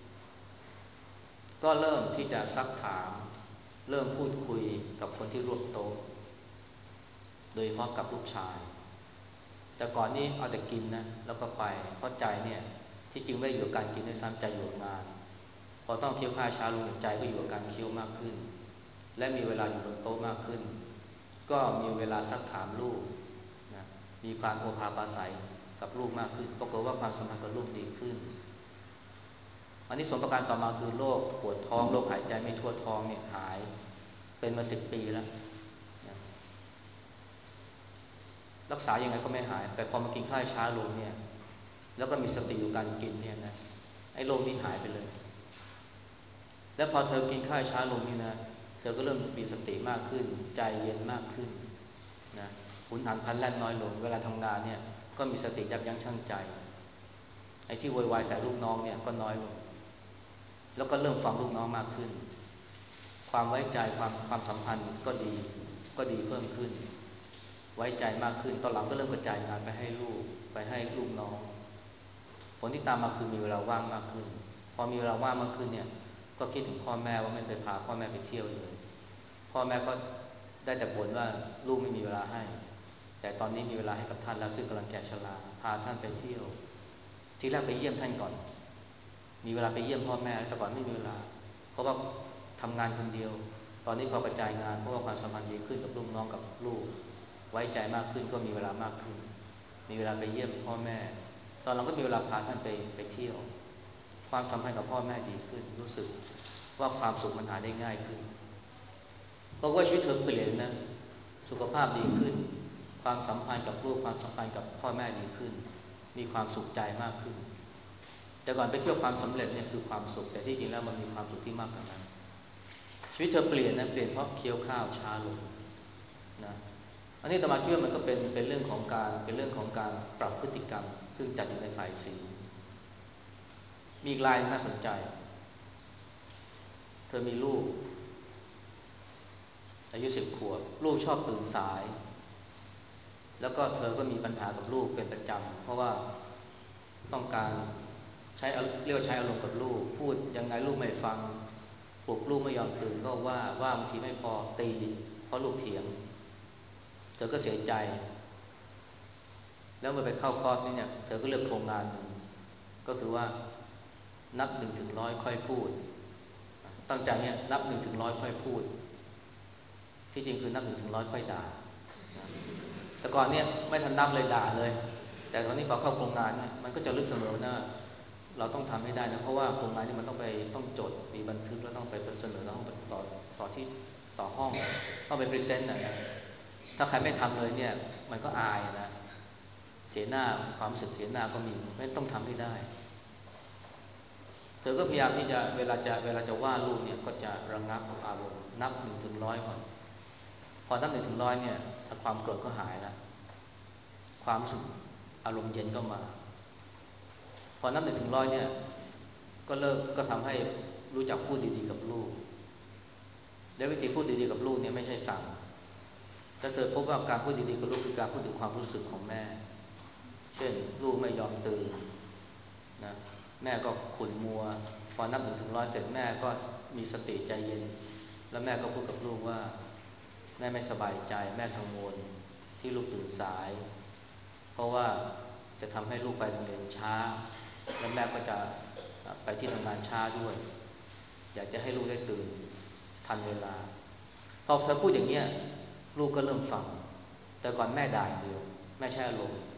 ก็เริ่มที่จะซักถามเริ่มพูดคุยกับคนที่ร่วมโต๊ะโดยเฉพาะกับลูกชายแต่ก่อนนี้เอาแต่กินนะแล้วก็ไปเพราะใจเนี่ยที่จริงไม่อยู่กับการกินด้วยซ้ำใจอยู่กับงานพอต้องเคี้ยวข้าวช้าลงใจก็อยู่กับการเคี้ยวมากขึ้นและมีเวลาอยู่บนโต๊ะมากขึ้นก็มีเวลาซักถามลูกนะมีความโอภาปราศัยกับลูกมากขึ้นปรากฏว่าความสัมพันธ์กับลูกดีขึ้นอันนี้สมประการต่อมาคือโรคปวดท้องโรคหายใจไม่ทั่วท้องเนี่ยหายเป็นมาสิบปีแล้วนะรักษายังไงก็ไม่หายแต่พอมากินข้าวช้าลงเนี่ยแล้วก็มีสติอยู่การกินเนี่ยนะไอ้โรคนี้หายไปเลยแล้วพอเธอกินข้าวช้าลงนี่นะเธอก็เริ่มมีสติมากขึ้นใจเย็นมากขึ้นนะหุนหันพลันแล่นน้อยลงเวลาทำงานเนี่ยก็มีสติยับยั้งชั่งใจไอ้ที่โวยวายใส่ลูกน้องเนี่ยก็น้อยลงแล้วก็เริ่มฟังลูกน้องมากขึ้นความไว้ใจความความสัมพันธ์ก็ดีก็ดีเพิ่มขึ้นไว้ใจมากขึ้นตอนหลังก็เริ่มกระจายงานไปให้ลูกไปให้ลูกน้องผลที่ตามมาคือมีเวลาว่างมากขึ้นพอมีเวลาว่างมากขึ้นเนี่ยก็คิดถึงพ่อแม่ว่าไม่เคยพาพ่อแม่ไปเที่ยวเลยพ่อแม่ก็ได้แต่บ่นว่าลูกไม่มีเวลาให้แต่ตอนนี้มีเวลาให้กับท่านแล้วซึ่งกำลังแก่ชราพาท่านไปเที่ยวทีแรกไปเยี่ยมท่านก่อนมีเวลาไปเยี่ยมพ่อแม่แต่ก่อนไม่มีเวลาเพราะว่าทำงานคนเดียวตอนนี้พอกระจายงานเพราะว่าความสัมพันธ์ดีขึ้นกับลูกน้องกับลูกไว้ใจมากขึ้นก็มีเวลามากขึ้นมีเวลาไปเยี่ยมพ่อแม่ตอนหลังก็มีเวลาพาท่านไปไปเที่ยวความสัมพันธ์กับพ่อแม่ดีขึ้นรู้สึกว่าความสุขมันหาได้ง่ายขึ้นเพราะว่าชีวิตเธอเปลี่ยนนะสุขภาพดีขึ้นความสัมพันธ์กับลูกความสัมพันธ์กับพ่อแม่ดีขึ้นมีความสุขใจมากขึ้นแต่ก่อนไปเที่ยวความสำเร็จเนี่ยคือความสุขแต่ที่จริงแล้วมันมีความสุขที่มากกว่านั้นชีวิตเธอเปลี่ยนนะเปลี่ยนเพราะเคี้ยวข้าวช้าลงนะอันนี้อาตมาคิดว่ามันก็เป็นเป็นเรื่องของการเป็นเรื่องของการปรับพฤติกรรมซึ่งจัดอยู่ในฝ่ายศีลมีอีกรายน่าสนใจเธอมีลูกอายุสิบขวบลูกชอบตื่นสายแล้วก็เธอก็มีปัญหากับลูกเป็นประจำเพราะว่าต้องการใช้เรียกว่าใช้อารมณ์กับลูกพูดยังไงลูกไม่ฟังปลุกลูกไม่ยอมตื่นก็ว่าว่าบางทีไม่พอตีเพราะลูกเถียงเธอก็เสียใจแล้วเมื่อไปเข้าคอร์สนี้เนี่ยเธอก็เลือกโครงงานหนึ่งก็คือว่านับหนึ่งถึงร้อยค่อยพูดตั้งใจเนี่ยนับหนึ่งถึงร้อยค่อยพูดที่จริงคือนับหนึ่งถึงร้อยค่อยด่าแต่ก่อนเนี่ยไม่ทันนับเลยด่าเลยแต่ตอนนี้พอเข้าโครงงานเนี่ยมันก็จะลึกเสมอนะเราต้องทำให้ได้นะเพราะว่าโครงงานนี้มันต้องไปต้องจดมีบันทึกแล้วต้องไปเสนอแล้วต้องต่อต่อที่ต่อห้องต้องไปพรีเซนต์นะถ้าใครไม่ทำเลยเนี่ยมันก็อายนะเสียหน้าความรู้สึกเสียหน้าก็มีไม่ต้องทำให้ได้เธอก็พยายามที่จะเวลาจะเวลาจะว่าลูกเนี่ยก็จะระงับอารมณ์นับหนึ่งถึงร้อยก่อนพอนับหนึ่งถึงร้อยเนี่ยความโกรธก็หายแล้วความรู้สึกอารมณ์เย็นก็มาพอนับหนึ่งถึงร้อยเนี่ยก็เลิกก็ทำให้รู้จักพูดดีๆกับลูกและวิธีพูดดีๆกับลูกเนี่ยไม่ใช่สั่งถ้าเธอพบว่าการพูดดีๆกับลูกคือการพูดถึงความรู้สึกของแม่เช่นลูกไม่ยอมตื่นนะแม่ก็ขุ่นมัวพอนับหนึ่งถึงร้อยเสร็จแม่ก็มีสติใจเย็นแล้วแม่ก็พูดกับลูกว่าแม่ไม่สบายใจแม่กังวลที่ลูกตื่นสายเพราะว่าจะทำให้ลูกไปโรงเรียนช้าแล้วแม่ก็จะไปที่ทำงานช้าด้วยอยากจะให้ลูกได้ตื่นทันเวลาพอเธอพูดอย่างเนี้ยลูกก็เริ่มฟังแต่ก่อนแม่ด่าอย่างเดียวแม่ใช้อารมณ์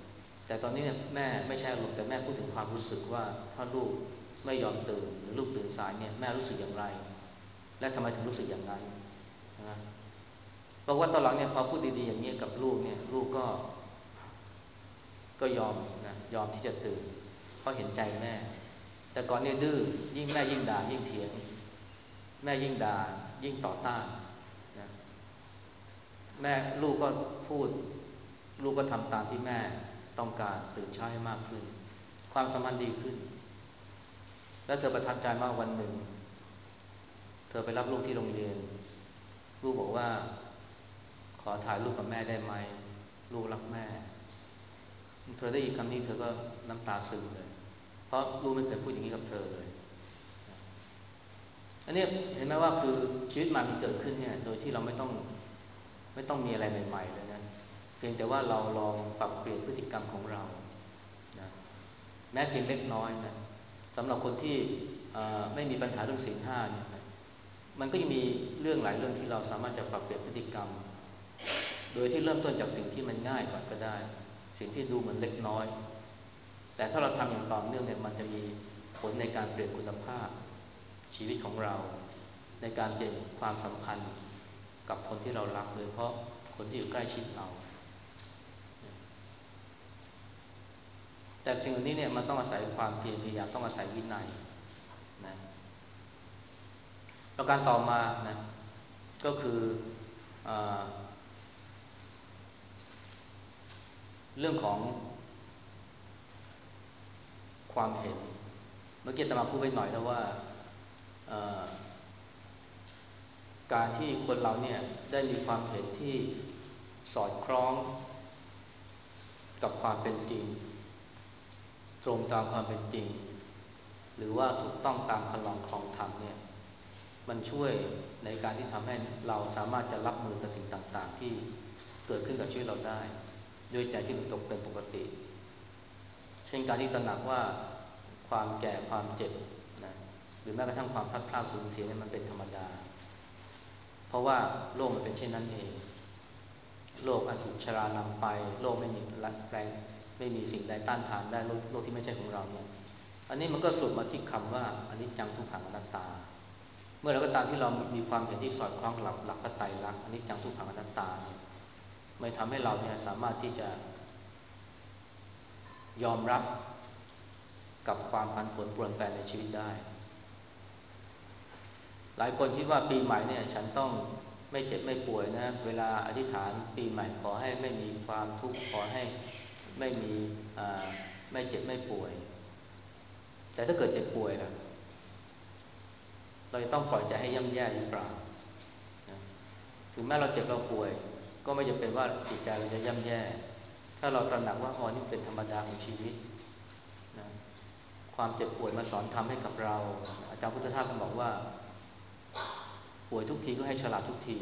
แต่ตอนนี้เนี่ยแม่ไม่ใช่อารมณ์แต่แม่พูดถึงความรู้สึกว่าถ้าลูกไม่ยอมตื่นหรือลูกตื่นสายเนี่ยแม่รู้สึกอย่างไรและทำไมถึงรู้สึกอย่างนั้นนะบอกว่าตอนหลังเนี่ยพอพูดดีๆอย่างนี้กับลูกเนี่ยลูกก็ก็ยอมนะยอมที่จะตื่นเพราะเห็นใจแม่แต่ก่อนเนี่ยดื้อยิ่งแม่ยิ่งด่ายิ่งเถียงแม่ยิ่งด่ายิ่งต่อต้านนะแม่ลูกก็พูดลูกก็ทำตามที่แม่ต้องการตื่นเช้าให้มากขึ้นความสัมพันธ์ดีขึ้นแล้วเธอประทับใจมากวันหนึ่งเธอไปรับลูกที่โรงเรียนลูกบอกว่าขอถ่ายรูปกับแม่ได้ไหมลูกรักแม่เธอได้ยินคำนี้เธอก็น้ำตาซึมเลยเพราะลูกไม่เคยพูดอย่างนี้กับเธอเลยอันนี้เห็นไหมว่าคือชีวิตมันเกิดขึ้นเนี่ยโดยที่เราไม่ต้องไม่ต้องมีอะไรใหม่ๆเลยนะเพียงแต่ว่าเราลองปรับเปลี่ยนพฤติกรรมของเรานะแม้เพียงเล็กน้อยนะสำหรับคนที่ไม่มีปัญหาเรื่องศีลห้าเนี่ยนะมันก็ยังมีเรื่องหลายเรื่องที่เราสามารถจะปรับเปลี่ยนพฤติกรรมโดยที่เริ่มต้นจากสิ่งที่มันง่ายก่อนก็ได้สิ่งที่ดูเหมือนเล็กน้อยแต่ถ้าเราทำอย่างต่อเนื่องเนี่ยมันจะมีผลในการเปลี่ยนคุณภาพชีวิตของเราในการเปลี่ยนความสัมพันธ์กับคนที่เรารักโดยเฉพาะคนที่อยู่ใกล้ชิดเราแต่สิ่งเหล่านี้เนี่ยมันต้องอาศัยความเพียรพยายามต้องอาศัยวินัยนะประการต่อมานะก็คือเอ่อเรื่องของความเห็นเมื่อกี้อาตมาพูดไปหน่อยแล้วว่าการที่คนเราเนี่ยได้มีความเห็นที่สอดคล้องกับความเป็นจริงตรงตามความเป็นจริงหรือว่าถูกต้องตามคันลองครองธรรมเนี่ยมันช่วยในการที่ทำให้เราสามารถจะรับมือกับสิ่งต่างๆที่เกิดขึ้นกับชีวิตเราได้ด้วยใจที่ตกเป็นปกติเช่นการที่ตระหนักว่าความแก่ความเจ็บนะหรือแม้กระทั่งความพลัดพรากสูญเสียเนี่ยมันเป็นธรรมดาเพราะว่าโลกมันเป็นเช่นนั้นเองโลกอันถูกชรานำไปโลกไม่มีรักแรงไม่มีสิ่งใดต้านทานได้โลกโลกที่ไม่ใช่ของเราเนี่ยอันนี้มันก็สุดมาที่คำว่าอนิจจังทุกขังอนัตตาเมื่อเราก็ตามที่เรามีความเห็นที่สอดคล้องหลักหลักพระไตรลักษณ์อนิจจังทุกขังอนัตตาเนี่ยไม่ทำให้เราเนี่ยสามารถที่จะยอมรับกับความผันผวนเปลี่ยนแปลงในชีวิตได้หลายคนคิดว่าปีใหม่เนี่ยฉันต้องไม่เจ็บไม่ป่วยนะเวลาอธิษฐานปีใหม่ขอให้ไม่มีความทุกข์ขอให้ไม่มีไม่เจ็บไม่ป่วยแต่ถ้าเกิดเจ็บป่วยล่ะเราจะต้องปล่อยใจให้ย่ำแย่หรือเปล่าถึงแม้เราเจ็บเราป่วยก็ไม่จำเป็นว่าจิตใจเราจะย่ำแย่ถ้าเราตระหนักว่าอ๋อนี่เป็นธรรมดาของชีวิตนะความเจ็บป่วยมาสอนทำให้กับเราอาจารย์พุทธทาสบอกว่าป่วยทุกทีก็ให้ฉลาดทุกที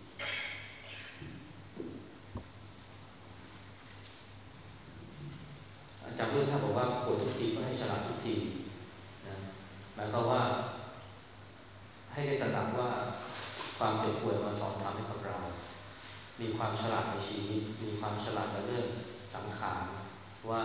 อาจารย์พุทธทาสบอกว่าป่วยทุกทีก็ให้ฉลาดทุกทีนะหมายความว่าให้ได้ตระหนักว่าความเจ็บป่วยมาสอนทำให้กับเรามีความฉลาดในชีวิตมีความฉลาดในเรื่องสังขารว่า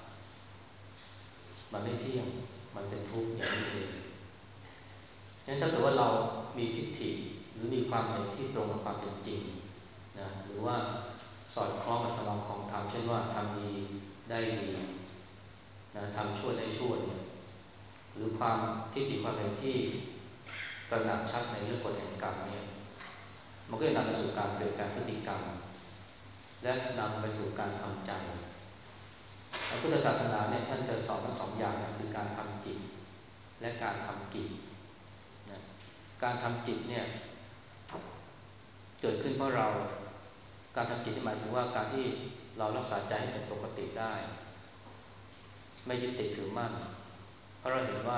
มันไม่เที่ยงมันเป็นทุกข์อย่างนี้เองงั้นถ้าเกิดว่าเรามีทิฏฐิหรือมีความเห็นที่ตรงกับความเป็นจริงนะหรือว่าสอดคล้องกับทางของธรรมเช่นว่าทำดีได้ดีนะทำชั่วได้ชั่วหรือความทิฏฐิความเห็นที่ตระหนักชัดในเรื่องกฎแห่งกรรมเนี่ยมันก็จะนำไปสู่การเปลี่ยนแปลงพฤติกรรมและนำไปสู่การทำใจพระพุทธศาสนาเนี่ยท่านจะสอนทั้งสองอย่างนะคือการทำจิตและการทำกิจนะการทำจิตเนี่ยเกิดขึ้นเพราะเราการทำจิตหมายถึงว่าการที่เรารักษาใจให้เป็นปกติได้ไม่ยึดติดถือมั่นเพราะเราเห็นว่า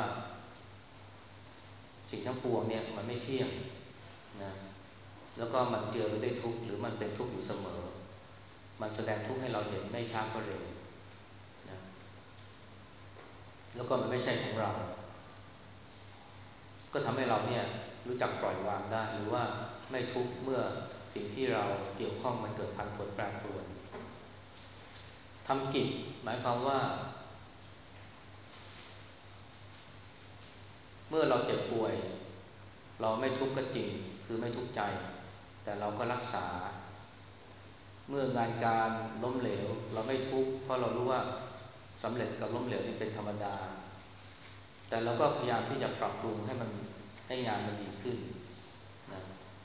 สิ่งทั้งปวงเนี่ยมันไม่เที่ยงนะแล้วก็มันเจือไปด้วยทุกข์หรือมันเป็นทุกข์อยู่เสมอมันแสดงทุกข์ให้เราเห็นไม่ช้าก็เร็วนะแล้วก็มันไม่ใช่ของเราก็ทำให้เราเนี่ยรู้จักปล่อยวางได้หรือว่าไม่ทุกข์เมื่อสิ่งที่เราเกี่ยวข้องมันเกิดพันผลแปรปรวนทำกิจหมายความว่าเมื่อเราเจ็บป่วยเราไม่ทุกข์ก็จริงคือไม่ทุกข์ใจแต่เราก็รักษาเมื่องานการล้มเหลวเราไม่ทุกข์เพราะเรารู้ว่าสำเร็จกับล้มเหลวนี่เป็นธรรมดาแต่เราก็พยายามที่จะปรับปรุงให้มันให้งานมันดีขึ้นนะ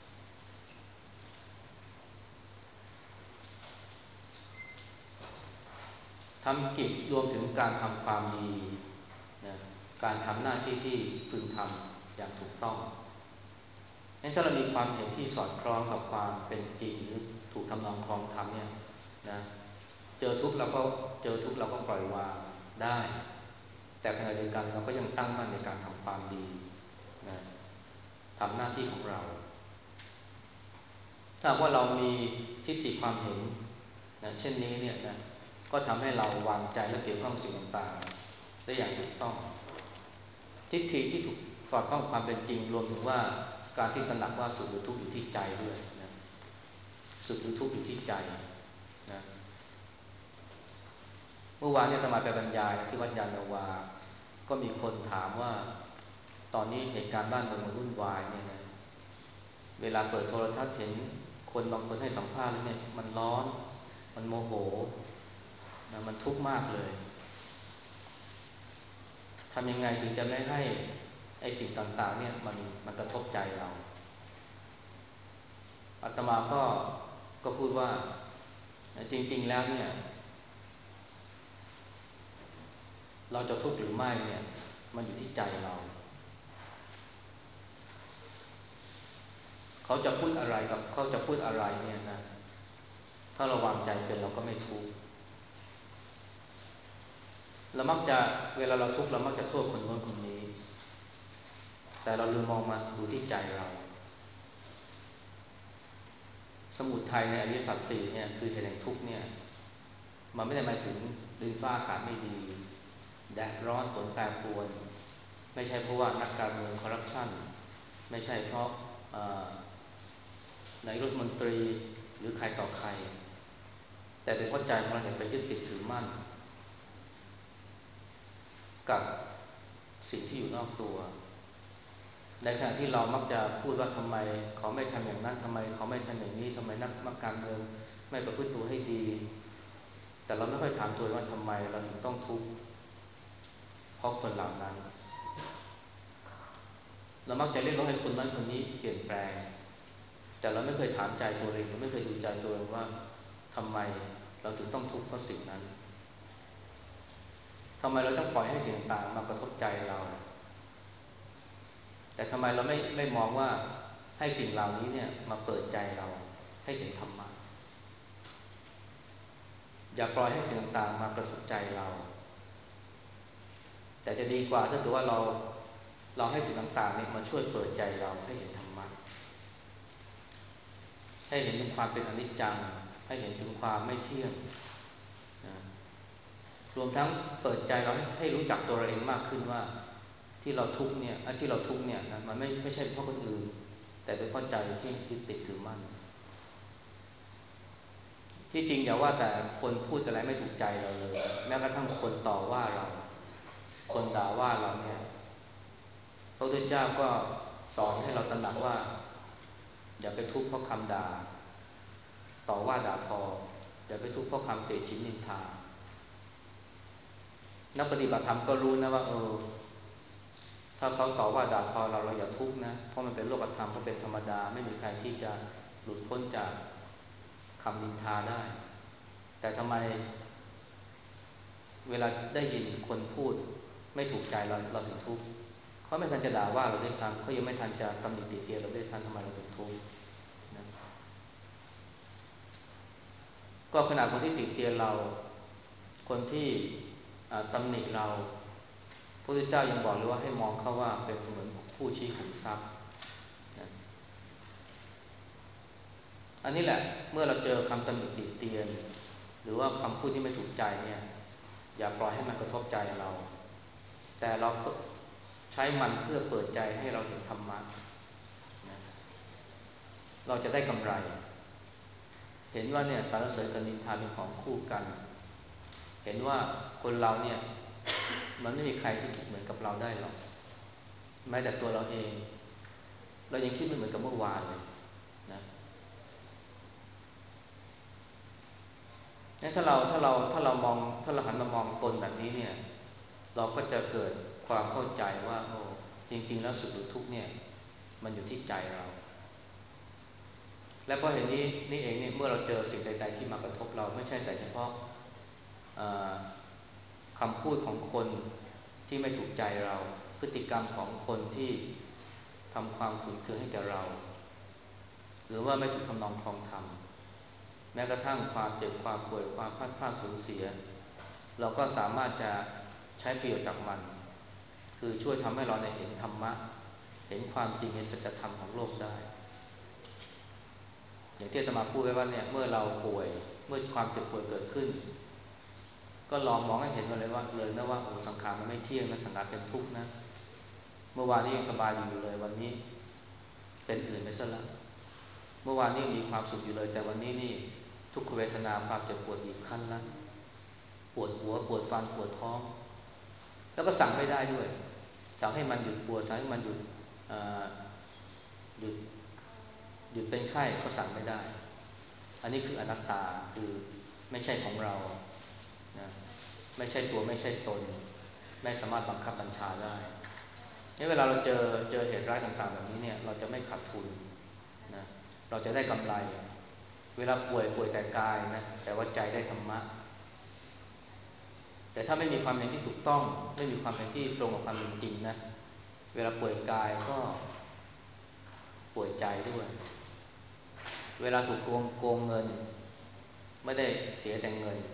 ทำกิจรวมถึงการทำความดีนะการทำหน้าที่ที่พึงทำอย่างถูกต้องงั้นถ้าเรามีความเห็นที่สอดคล้องกับความเป็นจริงหรือถูกทำนองคลองธรรมเนี่ยนะเจอทุกข์เราก็เจอทุกข์เราก็ปล่อยวางได้แต่ขณะเดียวกันเราก็ยังตั้งมั่นในการทำความดีนะทำหน้าที่ของเราถ้าว่าเรามีทิฏฐิความเห็นนะเช่นนี้เนี่ยนะก็ทำให้เราวางใจและเกี่ยวข้องสิ่งต่างๆได้อย่างถูกต้องทิฏฐิที่ถูกสอดคล้องความเป็นจริงรวมถึงว่าการที่ตระหนักว่าสุขหรือทุกข์อยู่ที่ใจด้วยนะสุขหรือทุกข์อยู่ที่ใจนะเมื่อวานนี้อาตมาไปบรรยายที่วัดยานนาวาก็มีคนถามว่าตอนนี้เหตุการณ์บ้านเมืองมันวุ่นวายเนี่ยนะเวลาเปิดโทรทัศน์เห็นคนบางคนให้สัมภาษณ์แล้วเนี่ยมันร้อนมันโมโหนะมันทุกข์มากเลยทำยังไงถึงจะไม่ให้ไอ้สิ่งต่างๆเนี่ยมันมันกระทบใจเราอาตมาก็ก็พูดว่าจริงๆแล้วเนี่ยเราจะทุกข์หรือไม่เนี่ยมันอยู่ที่ใจเราเขาจะพูดอะไรกับเขาจะพูดอะไรเนี่ยนะถ้าเราวางใจเป็นเราก็ไม่ทุกข์เรามักจะเวลาเราทุกข์เรามักจะโทษคนโน้นคนนี้แต่เราลืมมองมาดูที่ใจเราสมุทัยในอริยสัจสี่เนี่ยคือเหตุแห่งทุกข์เนี่ยมันไม่ได้หมายถึงดินฟ้าอากาศไม่ดีแดดร้อนฝนแปรปรวนไม่ใช่เพราะว่านักการเมืองคอร์รัปชันไม่ใช่เพราะนายรัฐมนตรีหรือใครต่อใครแต่เป็นเพราะใจของเราเนี่ยไปยึดติดถือมั่นกับสิ่งที่อยู่นอกตัวในขณะที่เรามักจะพูดว่าทำไมเขาไม่ทำอย่างนั้นทำไมเขาไม่ทำอย่างนี้ทำไมนักนักการเมืองไม่ประพฤติตัวให้ดีแต่เราไม่ค่อยถามตัวว่าทำไมเราถึงต้องทุกข์เพราะคนเหล่านั้นเรามักจะเรียกร้องให้คนนั้นคนนี้เปลี่ยนแปลงแต่เราไม่เคยถามใจตัวเองเราไม่เคยดูใจตัวเองว่าทำไมเราถึงต้องทุกข์เพราะสิ่งนั้นทำไมเราต้องปล่อยให้สิ่งต่างๆมากระทบใจเราแต่ทำไมเราไม่ไม่มองว่าให้สิ่งเหล่านี้เนี่ยมาเปิดใจเราให้เห็นธรรมะอย่าปล่อยให้สิ่งต่างๆมากระทบใจเราแต่จะดีกว่าถ้าเกิดว่าเราเราให้สิ่งต่างๆเนี่ยมาช่วยเปิดใจเราให้เห็นธรรมะให้เห็นถึงความเป็นอนิจจังให้เห็นถึงความไม่เที่ยงนะรวมทั้งเปิดใจเราให้รู้จักตัวเราเองมากขึ้นว่าที่เราทุกข์เนี่ยที่เราทุกข์เนี่ยนะมันไม่ไม่ใช่เพราะคนอื่นแต่เป็นเพราะใจที่ยึดติดถือมั่นที่จริงอย่าว่าแต่คนพูดอะไรไม่ถูกใจเราเลยแม้กระทั่งคนต่อว่าเราคนด่าว่าเราเนี่ยพระพุทธเจ้าก็สอนให้เราตระหนักว่าอย่าไปทุกข์เพราะคำด่าต่อว่าด่าทออย่าไปทุกข์เพราะคำเตะฉินนินทานักปฏิบัติธรรมก็รู้นะว่าเออถ้าเขาต่อว่าด่าทอเราเราอย่าทุกข์นะเพราะมันเป็นโลกธรรมก็เป็นธรรมดาไม่มีใครที่จะหลุดพ้นจากคำนินทาได้แต่ทำไมเวลาได้ยินคนพูดไม่ถูกใจเราเราถึงทุกข์เขาไม่ทันจะด่าว่าเราได้ซ้ำเขายังไม่ทันจะตำหนิติเตียนเราได้ซ้ำทำไมเราถึงทุกข์นะก็ขนาดคนที่ติเตียนเราคนที่ตำหนิเราพระพุทธเจ้ายังบอกเลยว่าให้มองเขาว่าเป็นเสมือนผู้ชี้ขุมทรัพย์นะอันนี้แหละเมื่อเราเจอคำตำหนิติเตียนหรือว่าคำพูดที่ไม่ถูกใจเนี่ยอย่าปล่อยให้มันกระทบใจเราแต่เราใช้มันเพื่อเปิดใจให้เราเห็นธรรมะนะเราจะได้กำไรเห็นว่าเนี่ยสรรเสริญกับนินทาเป็นของคู่กันเห็นว่าคนเราเนี่ยมันไม่มีใครที่คิดเหมือนกับเราได้หรอกแม้แต่ตัวเราเองเรายังคิดไม่เหมือนกับเมื่อวานเลยนะงั้นถ้าเราถ้าเราถ้าเรามองถ้าเราหันมามองตนแบบนี้เนี่ยเราก็จะเกิดความเข้าใจว่าโอ้จริงๆแล้วสุขหรือทุกข์เนี่ยมันอยู่ที่ใจเราและเพราะเหตุนี้นี่เองเนี่ยเมื่อเราเจอสิ่งใดๆที่มากระทบเราไม่ใช่แต่เฉพาะคำพูดของคนที่ไม่ถูกใจเราพฤติกรรมของคนที่ทำความขุ่นเคืองให้แก่เราหรือว่าไม่ถูกทำนองครองธรรมแม้กระทั่งความเจ็บความป่วยความพลาดพลาดสูญเสียเราก็สามารถจะใช้ประโยชน์จากมันคือช่วยทำให้เราในเห็นธรรมะเห็นความจริงในสัจธรรมของโลกได้อย่างที่อาตมาพูดไว้ว่าเนี่ยเมื่อเราป่วยเมื่อความเจ็บป่วยเกิดขึ้นก็ลองมองให้เห็นกันเลยว่าเลยนะว่าโอ้สังขารมันไม่เที่ยงนะสังขารเป็นทุกข์นะเมื่อวานนี้ยังสบายอยู่เลยวันนี้เป็นอื่นไปซะแล้วเมื่อวานนี้มีความสุขอยู่เลยแต่วันนี้นี่ทุกขเวทนาความเจ็บปวดอีกขั้นแล้วปวดหัวปวดฟันปวดท้องแล้วก็สั่งไม่ได้ด้วยสั่งให้มันหยุดปวดสั่งให้มันหยุดหยุดหยุดเป็นไข้ก็สั่งไม่ได้อันนี้คืออนัตตาคือไม่ใช่ของเรานะไม่ใช่ตัวไม่ใช่ตนไม่สามารถบังคับบัญชาได้นี่เวลาเราเจอเจอเหตุร้ายต่างๆแบบนี้เนี่ยเราจะไม่ขาดทุนนะเราจะได้กำไรเวลาป่วยป่วยแต่กายนะแต่ว่าใจได้ธรรมะแต่ถ้าไม่มีความเป็นที่ถูกต้องไม่มีความเป็นที่ตรงกับความเป็นจริงนะเวลาป่วยกายก็ป่วยใจด้วยเวลาถูกโกงโกงเงินไม่ได้เสียแต่เงิน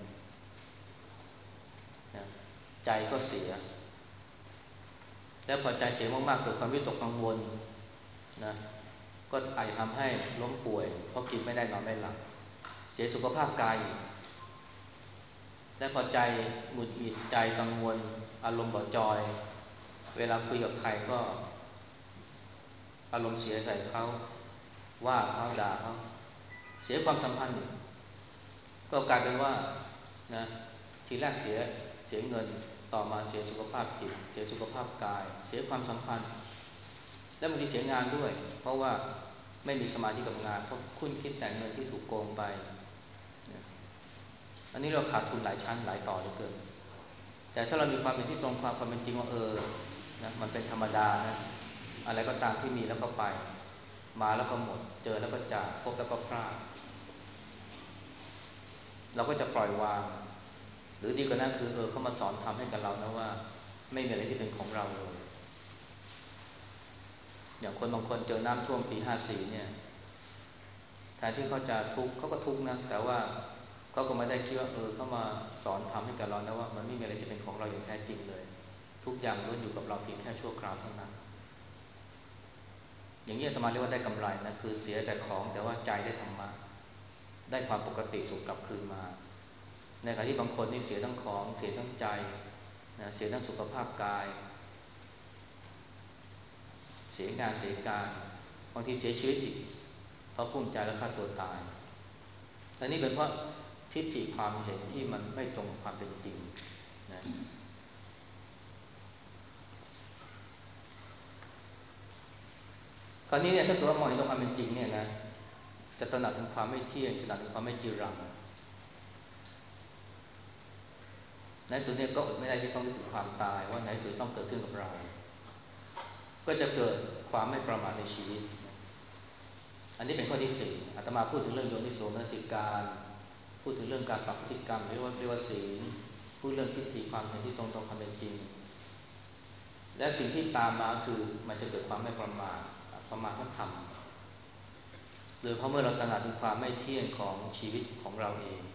นะใจก็เสียแล้วพอใจเสียมากๆเกิดความวิตกกังวลนะก็อาจจะทำให้ล้มป่วยเพราะกินไม่ได้นอนไม่หลับเสียสุขภาพกายและพอใจหงุดหงิดใจกังวลอารมณ์บ่จอยเวลาคุยกับใครก็อารมณ์เสียใส่เขาว่าเขาด่าเขาเสียความสัมพันธ์ก็กลายเป็นว่านะทีแรกเสียเสียเงินต่อมาเสียสุขภาพจิตเสียสุขภาพกายเสียความสัมพันธ์และบางทีเสียงานด้วยเพราะว่าไม่มีสมาธิกับงานเพราะคุ้นคิดแต่เงินที่ถูกโกงไปอันนี้เราขาดทุนหลายชั้นหลายต่อเหลือเกินแต่ถ้าเรามีความเป็นที่ตรงความความเป็นจริงว่าเออนะมันเป็นธรรมดานะอะไรก็ตามที่มีแล้วก็ไปมาแล้วก็หมดเจอแล้วก็จากพบแล้วก็พลาดเราก็จะปล่อยวางหรือดีกว่านั้นคือเออเขามาสอนทำให้กับเรานะว่าไม่มีอะไรที่เป็นของเราเลยอย่างคนบางคนเจอน้ำท่วมปีห้าสี่เนี่ยแทนที่เขาจะทุกข์เขาก็ทุกข์นะแต่ว่าเขาก็ไม่ได้คิดว่าเออเขามาสอนทำให้กับเรานะว่ามันไม่มีอะไรที่เป็นของเราอย่างแท้จริงเลยทุกอย่างล้วนอยู่กับเราเพียงแค่ชั่วคราวเท่านั้นอย่างนี้อาตมาเรียกว่าได้กำไรนะคือเสียแต่ของแต่ว่าใจได้ธรรมะได้ความปกติสุขกลับคืนมาในขณะที่บางคนนี่เสียทั้งของเสียทั้งใจนะเสียทั้งสุขภาพกายเสียงานเสียการบางทีเสียชีวิตอีกเพราะกุ้มใจแล้วฆ่าตัวตายอันนี้เป็นเพราะทิฏฐิความเห็นที่มันไม่ตรงกับความเป็นจริงนะคราวนี้เนี่ยถ้าตัวมองในตรงความเป็นจริงเนี่ยนะจะตระหนักถึงความไม่เที่ยงจะตระหนักถึงความไม่จีรังในสุดเนี่ยก็อดไม่ได้ที่ต้องนึกถึงความตายว่าในสุดต้องเกิดขึ้นกับเราก็จะเกิดความไม่ประมาทในชีวิตอันนี้เป็นข้อที่สี่อาตมาพูดถึงเรื่องโยนิโสมนสิการพูดถึงเรื่องการปรับพฤติกรรมเรียกว่าเรียกว่าศีลพูดเรื่องทิฏฐิความเห็นที่ตรงตรงความเป็นจริงและสิ่งที่ตามมาคือมันจะเกิดความไม่ประมาทประมาทธรรมโดยเพราะเมื่อเราตระหนักถึงความไม่เที่ยงของชีวิตของเราเอง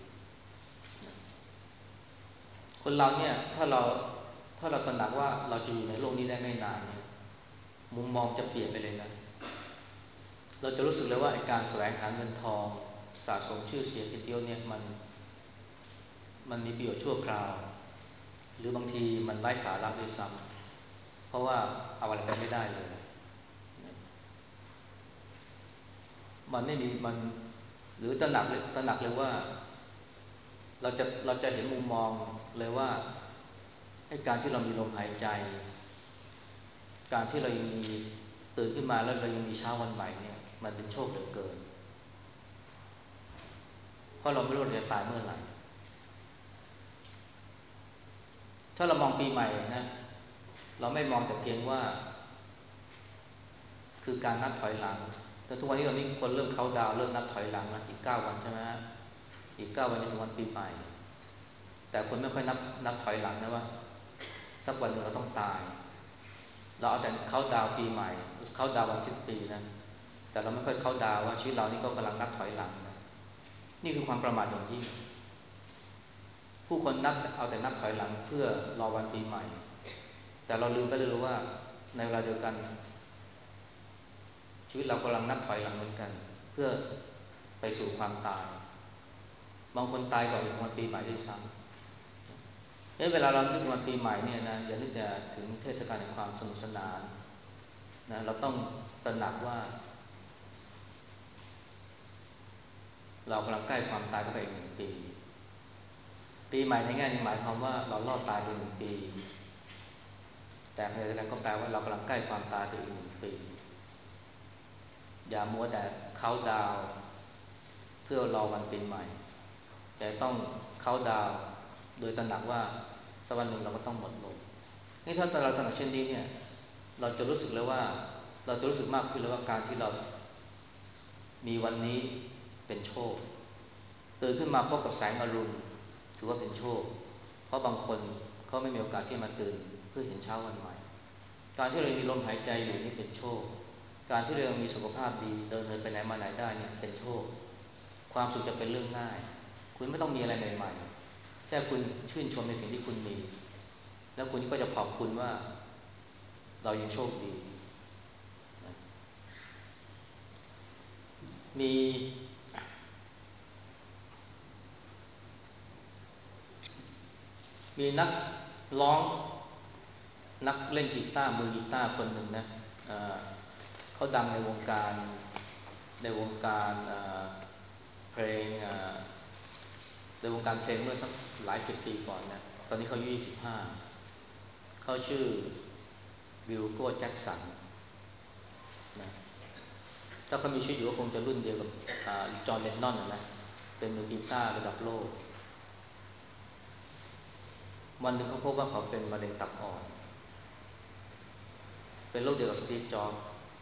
คนเราเนี่ยถ้าเราถ้าเราตระหนักว่าเราจะอยู่ในโลกนี้ได้ไม่นานเนี่ยมุมมองจะเปลี่ยนไปเลยนะเราจะรู้สึกเลยว่าไอ้การแสวงหาเงินทองสะสมชื่อเสียงเกียรติยศเนี่ยมันมันมีประโยชน์ชั่วคราวหรือบางทีมันไร้สาระด้วยซ้ำเพราะว่าเอาอะไรไปไม่ได้เลยมันไม่มีมันหรือตระหนักเลยตระหนักเลยว่าเราจะเราจะเห็นมุมมองเลยว่าไอ้การที่เรามีลมหายใจการที่เรายังมีตื่นขึ้นมาแล้วเรายังมีเช้าวันใหม่เนี่ยมันเป็นโชคเหลือเกินเพราะเราไม่รู้เราจะตายเมื่อไหร่ถ้าเรามองปีใหม่นะเราไม่มองแต่เพียงว่าคือการนับถอยหลังแต่ทุกวันนี้ตอนนี้คนเริ่มเขาดาวเริ่มนับถอยหลังแล้วอีกเก้าวันใช่ไหมอีกเก้าวันจะถึงวันปีใหม่แต่คนไม่ค่อยนับนับถอยหลังนะว่าสักวันหนึ่งเราต้องตายเราเอาแต่เขาดาวปีใหม่เขาดาววันสิ้นปีนะแต่เราไม่ค่อยเขาดาวว่าชีวิตเรานี่ก็กำลังนับถอยหลังนะนี่คือความประมาทอย่างยิ่งผู้คนนับเอาแต่นับถอยหลังเพื่อรอวันปีใหม่แต่เราลืมไปเลยว่าในเวลาเดียวกันชีวิตเรากำลังนับถอยหลังเหมือนกันเพื่อไปสู่ความตายบางคนตายก่อนถึงวันปีใหม่ด้วยซ้ำเวลาเรานึกถึงวันปีใหม่เนี่ยนะอย่านึกแต่ถึงเทศกาลแห่งความสนุกสนานนะเราต้องตระหนักว่าเรากำลังใกล้ความตายเข้าไปอีกหนึ่งปีปีใหม่ในแง่นี้หมายความว่าเรารอดตายไปหนึ่งปีแต่ในเวลาก็แปลว่าเรากำลังใกล้ความตายไปอีกหนึ่งปีอย่ามัวแต่เขาดาวเพื่อรอวันปีใหม่แต่ต้องเขาดาวโดยตระหนักว่าสักวันหนึ่งเราก็ต้องหมดลมนี่ถ้าเราตระหนักเช่นนี้เนี่ยเราจะรู้สึกแล้วว่าเราจะรู้สึกมากขึ้นแล้วว่าการที่เรามีวันนี้เป็นโชคตื่นขึ้นมาพบกับแสงอรุณถือว่าเป็นโชคเพราะบางคนเขาไม่มีโอกาสที่มาตื่นเพื่อเห็นเช้าวันใหม่การที่เรามีลมหายใจอยู่นี่เป็นโชคการที่เรามีสุขภาพดีเดินเดินไปไหนมาไหนได้เนี่ยเป็นโชคความสุขจะเป็นเรื่องง่ายคุณไม่ต้องมีอะไรใหม่ๆแค่คุณชื่นชมในสิ่งที่คุณมีแล้วคุณก็จะขอบคุณว่าเรายังโชคดีมีมีนักร้องนักเล่นกีตาร์มือกีตาร์คนหนึ่งนะเขาดังในวงการในวงการเพลงในวงการเพลงเมื่อสักหลายสิบปีก่อนนะตอนนี้เขาอายุยี่สิบห้าเขาชื่อวิลโก้แจ็คสันนะถ้าเขามีชีวิตอยู่ก็คงจะรุ่นเดียวกับจอห์น เลนนอนนะเป็นมือกีตาร์ระดับโลกวันหนึ่งเขาพบว่าเขาเป็นมะเร็งตับอ่อนเป็นโรคเดียวกับสตีฟ จ็อบส์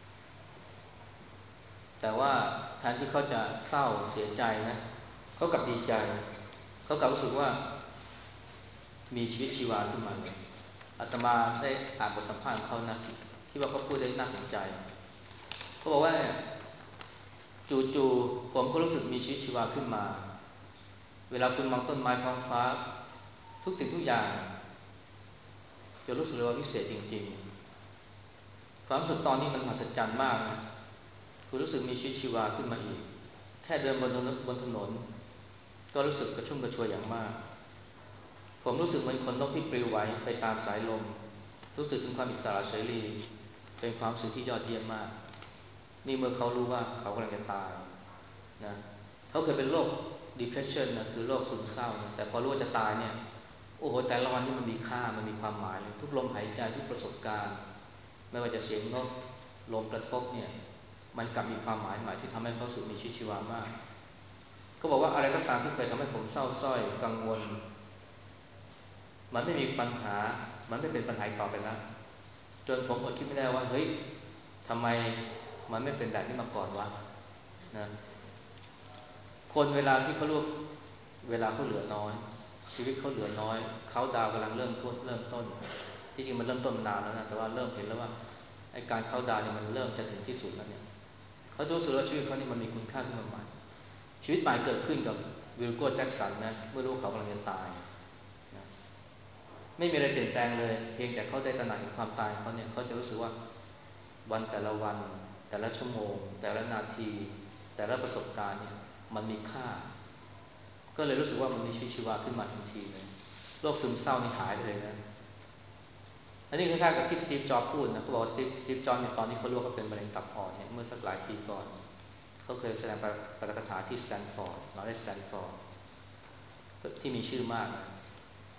แต่ว่าแทนที่เขาจะเศร้าเสียใจนะเขากลับดีใจเขากลับรู้สึกว่ามีชีวิตชีวาขึ้นมาเลยอาตมาได้อ่านบทสัมภาษณ์ของเขานะที่ว่าเขาพูดได้น่าสนใจเขาบอกว่าจู่ๆผมก็รู้สึกมีชีวิตชีวาขึ้นมาเวลาคุณมองต้นไม้ท้องฟ้าทุกสิ่งทุกอย่างจะรู้สึกเลยว่าพิเศษจริงๆความรู้สึกตอนนี้มันมหัศจรรย์มากนะคุณรู้สึกมีชีวิตชีวาขึ้นมาอีกแค่เดินบนถนนบนถนนก็รู้สึกกระชุ่มกระชวยอย่างมากผมรู้สึกเหมือนขนนกที่ปลิวไหวไปตามสายลมรู้สึกถึงความอิสระเสรีเป็นความรู้สึกที่ยอดเยี่ยมมากนี่เมื่อเขารู้ว่าเขากำลังจะตายนะเขาเคยเป็นโรค depression นะคือโรคซึมเศร้านะแต่พอรู้ว่าจะตายเนี่ยโอ้โหแต่ละวันนี่มันมีค่ามันมีความหมายเลยทุกลมหายใจทุกประสบการณ์ไม่ว่าจะเสียงนกลมกระทบเนี่ยมันกลับมีความหมายใหม่ที่ทำให้เขาสึกมีชีวิตชีวามากเขาบอกว่าอะไรก็ตามที่เคยทำให้ผมเศร้าส้อยกังวลมันไม่มีปัญหามันไม่เป็นปัญหาต่อไปแล้วจนผมอดคิดไม่ได้ว่าเฮ้ยทำไมมันไม่เป็นแบบนี้มาก่อนวะนะคนเวลาที่เขาลูกเวลาเขาเหลือน้อยชีวิตเขาเหลือน้อยเขาดาวกำลังเริ่มต้นเริ่มต้นที่จริงมันเริ่มต้นมานานแล้วนะแต่ว่าเริ่มเห็นแล้วว่าไอ้การเข้าดาวเนี่ยมันเริ่มจะถึงที่สุดแล้วเนี่ยเขารู้สึกว่าชีวิตเขานี่มันมีคุณค่าขึ้นมาใหม่ชีวิตใหม่เกิดขึ้นกับวิลโก้แจ็คสันนะเมื่อรู้เขากำลังจะตายนะไม่มีอะไรเปลี่ยนแปลงเลยเพียงแต่เขาได้ตระหนักถึงความตายเขาเนี่ยเขาจะรู้สึกว่าวันแต่ละวันแต่ละชั่วโมงแต่ละนาทีแต่ละประสบการณ์เนี่ยมันมีค่าก็เลยรู้สึกว่ามันมีชีวิตชีวาขึ้นมาทันทีเลยโรคซึมเศร้านี่หายไปเลยนะอันนี้คล้ายๆกับที่สตีฟ จ็อบส์พูดนะเขาบอกว่าสตีฟ สตีฟ จ็อบส์เนี่ยตอนที่เขารู้ว่าเขาเป็นมะเร็งตับอ่อนเนี่ยเมื่อสักหลายปีก่อนเขาเคยแสดงปาฐกถาที่สแตนฟอร์ดมหาวิทยาลัยสแตนฟอร์ดที่มีชื่อมากนะ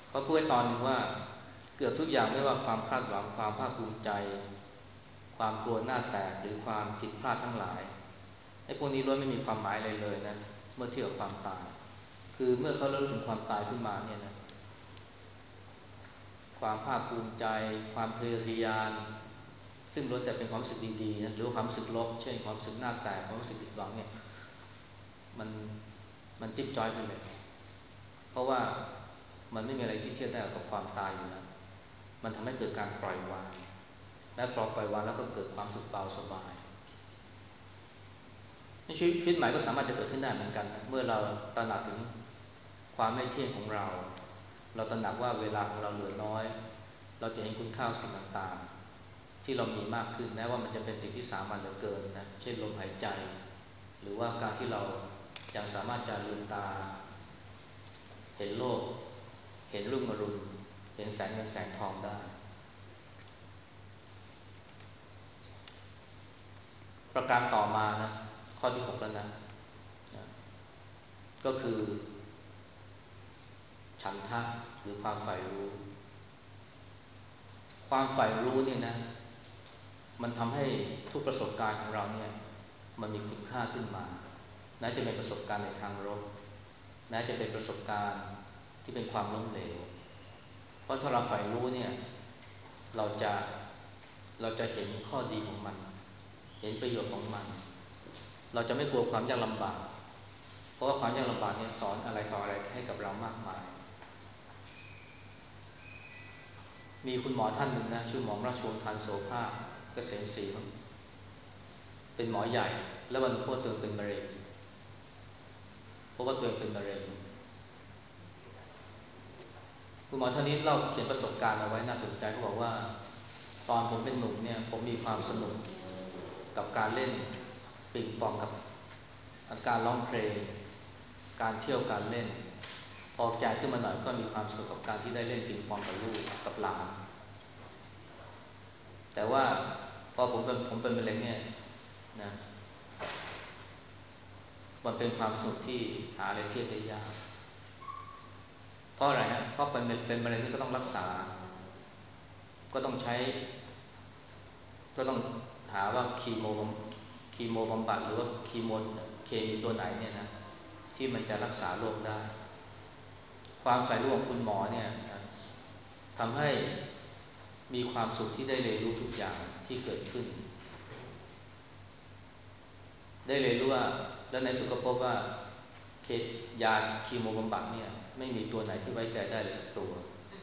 เขาพูดไว้ตอนหนึ่งว่าเกือบทุกอย่างไม่ว่าความคาดหวังความภาคภูมิใจความกลัวหน้าแตกหรือความผิดพลาดทั้งหลายไอ้พวกนี้ล้วนไม่มีความหมายอะไรเลยนะเมื่อเทียบกับความตายคือเมื่อเขาเริ่มถึงความตายขึ้นมาเนี่ยนะความภาคภูมิใจความทะเยอทะยานซึ่งล้วนแต่เป็นความรู้สึกดีๆนะหรือความรู้สึกลบเช่นความรู้สึกหน้าแตกความรู้สึกผิดหวังเนี่ยมันมันจิ๊บจ้อยไปเลยเพราะว่ามันไม่มีอะไรที่เทียบได้กับความตายอยู่แล้วมันทำให้เกิดการปล่อยวางและพอปล่อยวางแล้วก็เกิดความสุขเบาสบายในชีวิตใหม่ก็สามารถจะเกิดขึ้นได้เหมือนกันเมื่อเราตระหนักถึงความไม่เที่ยงของเราเราตระหนักว่าเวลาของเราเหลือน้อยเราจะเห็นคุณค่าสิ่งต่างๆที่เรามีมากขึ้นแม้ว่ามันจะเป็นสิ่งที่สามัญเหลือเกินนะเช่นลมหายใจหรือว่าการที่เรายังสามารถจะลืมตาเห็นโลกเห็นรุ่งอรุณเห็นแสงเงินแสงทองได้ประการต่อมานะข้อที่หกแล้วนะนะก็คือฉันทะหรือความใฝ่รู้ความใฝ่รู้เนี่ยนะมันทำให้ทุกประสบการณ์ของเราเนี่ยมันมีคุณค่าขึ้นมาแม้จะเป็นประสบการณ์ในทางลบแม้จะเป็นประสบการณ์ที่เป็นความล้มเหลวเพราะถ้าเราใฝ่รู้เนี่ยเราจะเราจะเห็นข้อดีของมันเห็นประโยชน์ของมันเราจะไม่กลัวความยากลำบากเพราะว่าความยากลำบากเนี่ยสอนอะไรต่ออะไรให้กับเรามากมายมีคุณหมอท่านหนึ่งนะชื่อหมอราชวงศ์ทานโสภาคเกษมศรีเป็นหมอใหญ่แล้ววันพ่อตัวเป็นมะเร็งเพราะว่าตัวเป็นมะเร็งคุณหมอท่านนี้เล่าเขียนประสบการณ์เอาไว้น่าสนใจเขาบอกว่าตอนผมเป็นหนุ่มเนี่ยผมมีความสนุกกับการเล่นปิงปองกับการร้องเพลงการเที่ยวการเล่นพอแก่ขึ้นมาหน่อยก็มีความสุขกับการที่ได้เล่นปิงปองกับลูกกับหลานแต่ว่าพอผมเป็นผมเป็นมะเร็งเนี่ยนะมันเป็นความสุขที่หาอะไรเทียบได้ยากเพราะอะไรฮะเพราะเป็นเป็นมะเร็งนี่ก็ต้องรักษาก็ต้องใช้ก็ต้องหาว่าคีโมคีโมบำบัดหรือว่าคีโมเคมีตัวไหนเนี่ยนะที่มันจะรักษาโรคได้ความใฝ่รู้ของคุณหมอเนี่ยนะทำให้มีความสุขที่ได้เรียนรู้ทุกอย่างที่เกิดขึ้นได้เรียนรู้ว่าแล้วในสุดก็พบว่าเคยาคีโมบำบัดเนี่ยไม่มีตัวไหนที่ไว้ใจได้เลยสักตัว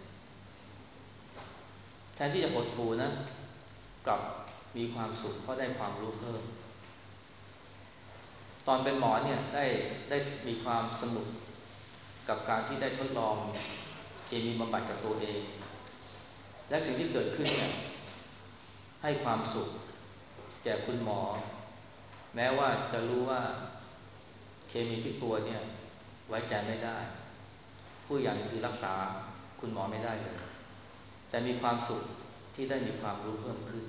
แทนที่จะหดหู่นะกลับมีความสุขเพราะได้ความรู้เพิ่มตอนเป็นหมอเนี่ยได้ได้มีความสนุกกับการที่ได้ทดลองเคมีบำบัดกับตัวเองและสิ่งที่เกิดขึ้นเนี่ยให้ความสุขแก่คุณหมอแม้ว่าจะรู้ว่าเคมีที่ตัวเนี่ยไว้ใจไม่ได้ผู้อย่างคือรักษาคุณหมอไม่ได้เลยแต่มีความสุขที่ได้มีความรู้เพิ่มขึ้น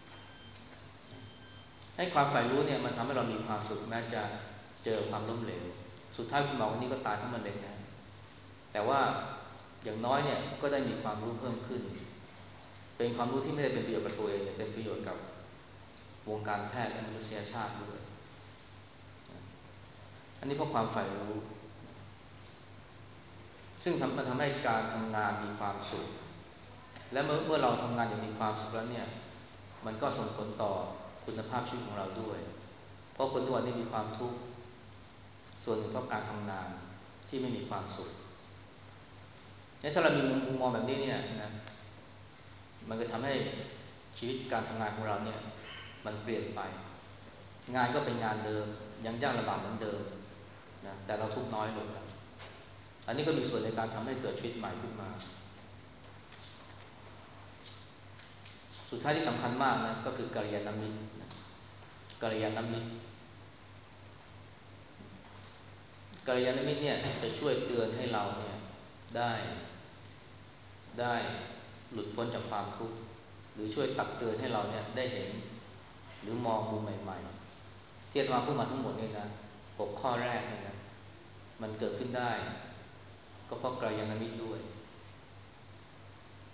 ให้ความใฝ่รู้เนี่ยมันทำให้เรามีความสุขแม้จะเจอความล้มเหลวสุดท้ายคุณหมอคนนี้ก็ตายเพราะมะเร็งนะแต่ว่าอย่างน้อยเนี่ยก็ได้มีความรู้เพิ่มขึ้นเป็นความรู้ที่ไม่ได้เป็นประโยชน์กับตัวเองเป็นประโยชน์กับวงการแพทย์และมนุษยชาติด้วยอันนี้เพราะความใฝ่รู้ซึ่งมันทำให้การทำงานมีความสุขและเมื่อเมื่อเราทำงานอย่างมีความสุขแล้วเนี่ยมันก็ส่งผลต่อคุณภาพชีวิตของเราด้วยเพราะคนทุกวันนี้มีความทุกข์ส่วนหนึ่งเพราะการทำงานที่ไม่มีความสุขเนี่ยถ้าเรามีมุมมองแบบนี้เนี่ยนะมันก็ทำให้ชีวิตการทำงานของเราเนี่ยมันเปลี่ยนไปงานก็เป็นงานเดิมยังยากลำบากเหมือนเดิมนะแต่เราทุกข์น้อยลงแล้วอันนี้ก็มีส่วนในการทำให้เกิดชีวิตใหม่ขึ้นมาสุดท้ายที่สำคัญมากนะก็คือกัลยาณมิตรกัลยาณมิตรกัลยาณมิตรเนี่ยจะช่วยเตือนให้เราเนี่ยได้ได้หลุดพ้นจากความทุกข์หรือช่วยตักเตือนให้เราเนี่ยได้เห็นหรือมองมุมใหม่ๆที่อาตมาพูดมาทั้งหมดนี่นะหกข้อแรกเนี่ยนะมันเกิดขึ้นได้ก็เพราะกัลยาณมิตรด้วย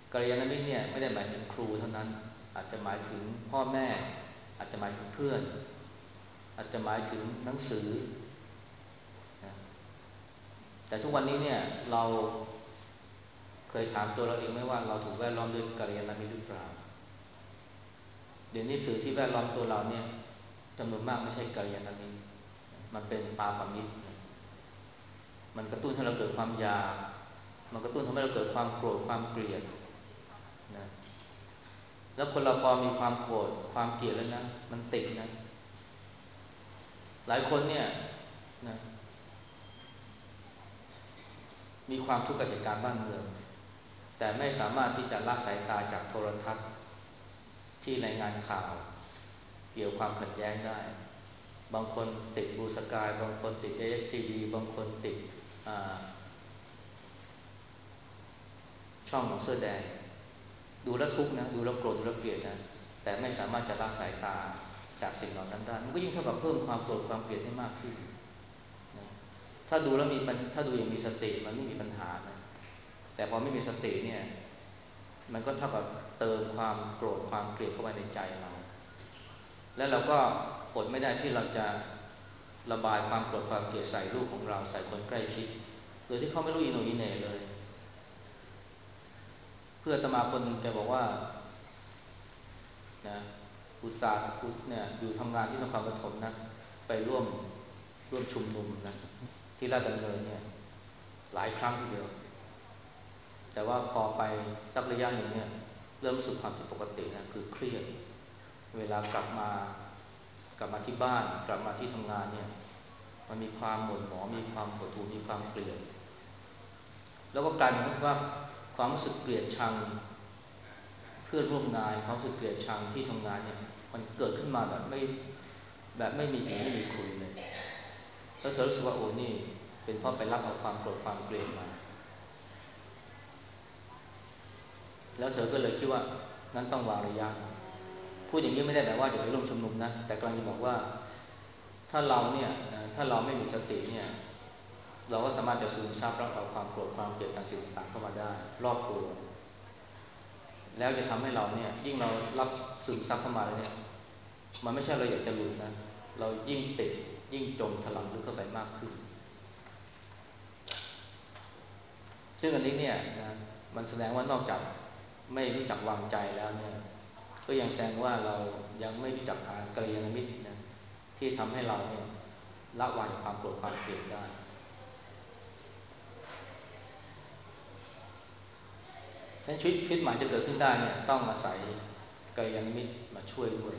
กัลยาณมิตรเนี่ยไม่ได้หมายถึงครูเท่านั้นอาจจะหมายถึงพ่อแม่อาจจะหมายถึงเพื่อนอาจจะหมายถึงหนังสือนะแต่ทุกวันนี้เนี่ยเราเคยถามตัวเราเองไหมว่าเราถูกแวดล้อมด้วยกัลยาณมิตรหรือเปล่าเดี๋ยวนี้สื่อที่แวดล้อมตัวเราเนี่ยจำนวนมากไม่ใช่กัลยาณมิตรมันเป็นปาปมิตรมันกระตุ้นให้เราเกิดความอยากมันกระตุ้นทำให้เราเกิดความโกรธความเกลียดนะแล้วคนเราพอมีความโกรธความเกลียดแล้วนะมันติดนะหลายคนเนี่ยนะมีความทุกข์กับเหตุการณ์บ้านเมืองแต่ไม่สามารถที่จะละสายตาจากโทรทัศน์ที่รายงานข่าวเกี่ยวกับความขัดแย้งได้บางคนติดบูสกายบางคนติด เอ เอส ที วี บางคนติดช่องของเสื้อแดงดูแลทุกข์นะดูแลโกรธดูแลเกลียดนะแต่ไม่สามารถจะละสายตาจากสิ่งเหล่านั้นได้มันก็ยิ่งเท่ากับเพิ่มความโกรธความเกลียดให้มากขึ้นนะถ้าดูแล้วมีถ้าดูอย่างมีสติมันไม่มีปัญหานะแต่พอไม่มีสติเนี่ยมันก็เท่ากับเติมความโกรธความเกลียดเข้าไปในใจเราแล้วเราก็อดไม่ได้ที่เราจะระบายความโกรธความเกลียดใส่ลูกของเราใส่คนใกล้ชิดโดยที่เขาไม่รู้อิโหนอิเหน่เลยเพื่อนอาตมาคนหนึ่งแกบอกว่านะอุตส่าห์เนี่ยอยู่ทำงานที่นครปฐมนะไปร่วมร่วมชุมนุมนะที่ราชดำเนินเนี่ยหลายครั้งทีเดียวแต่ว่าพอไปสักระยะหนึ่งเนี่ยเริ่มรู้สึกความผิดปกตินะคือเครียดเวลากลับมากลับมาที่บ้านกลับมาที่ทำงานเนี่ยมันมีความหม่นหมองมีความหดหู่มีความเกลียดแล้วก็กลายเป็นว่าความรู้สึกเกลียดชังเพื่อนร่วมงานความรู้สึกเกลียดชังที่ทำงานเนี่ยมันเกิดขึ้นมาแบบไม่แบบไม่มีเหตุไม่มีคุยเลยแล้วเธอรู้สึกว่าโอ้นี่เป็นเพราะไปรับเอาความโกรธความเกลียดมาแล้วเธอก็เลยคิดว่านั้นต้องวางระยะพูดอย่างนี้ไม่ได้แปลว่าจะไปร่วมชุมนุมนะแต่กำลังจะบอกว่าถ้าเราเนี่ยถ้าเราไม่มีสติเนี่ยเราก็สามารถจะซึมซับรับเอาความโกรธความเกลียดต่างสิ่งต่างเข้ามาได้รอบตัวแล้วจะทำให้เราเนี่ยยิ่งเรารับซึมซับเข้ามาแล้วเนี่ยมันไม่ใช่เราอยากจะหลุดนะเรายิ่งติดยิ่งจมถลำลึกเข้าไปมากขึ้นซึ่งอันนี้เนี่ยนะมันแสดงว่านอกจากไม่รู้จักวางใจแล้วเนี่ยก็ยังแสดงว่าเรายังไม่รู้จักหากัลยาณมิตรนะที่ทำให้เราเนี่ยละวางความโกรธความเกลียดได้ดังนั้นชีวิตชีวิตใหม่จะเกิดขึ้นได้เนี่ยต้องอาศัยกัลยาณมิตรมาช่วยด้วย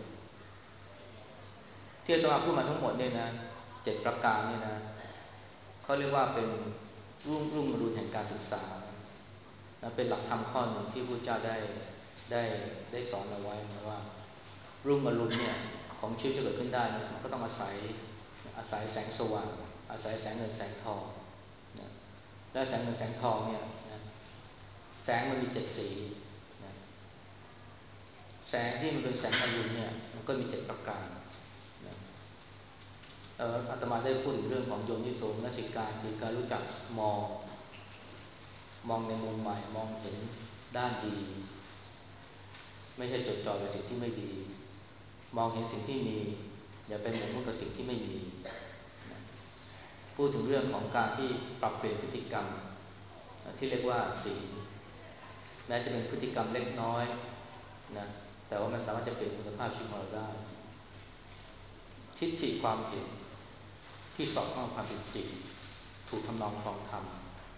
ที่อาตมาพูดมาทั้งหมดเนี่ยนะเจ็ดประการเนี่ยนะเขาเรียกว่าเป็นรุ่งรุ่งอรุณแห่งการศึกษานะเป็นหลักธรรมข้อหนึ่งที่พระเจ้าได้ได้ได้สอนเอาไว้นะว่ารุ่งอรุณเนี่ยของชีวิตจะเกิดขึ้นได้เนี่ยมันก็ต้องอาศัยอาศัยแสงสว่างอาศัยแสงเงินแสงทองนะและแสงเงินแสงทองเนี่ยนะแสงมันมีเจ็ดสีนะแสงที่มันเป็นแสงอรุณเนี่ยมันก็มีเจ็ดประการนะเอ่ออาตมาได้พูดถึงเรื่องของโยนิโสมนสิการคือการรู้จักมองมองในมุมใหม่มองเห็นด้านดีไม่ใช่จดจ่อกับสิ่งที่ไม่ดีมองเห็นสิ่งที่มีอย่าไปหมกมุ่นกับสิ่งที่ไม่มีพูดถึงเรื่องของการที่ปรับเปลี่ยนพฤติกรรมที่เรียกว่าศีลแม้จะเป็นพฤติกรรมเล็กน้อยนะแต่ว่ามันสามารถจะเปลี่ยนคุณภาพชีวิตของเราได้ทิฏฐิความเห็นที่สอดคล้องความเป็นจริงถูกทำนองครองธรรม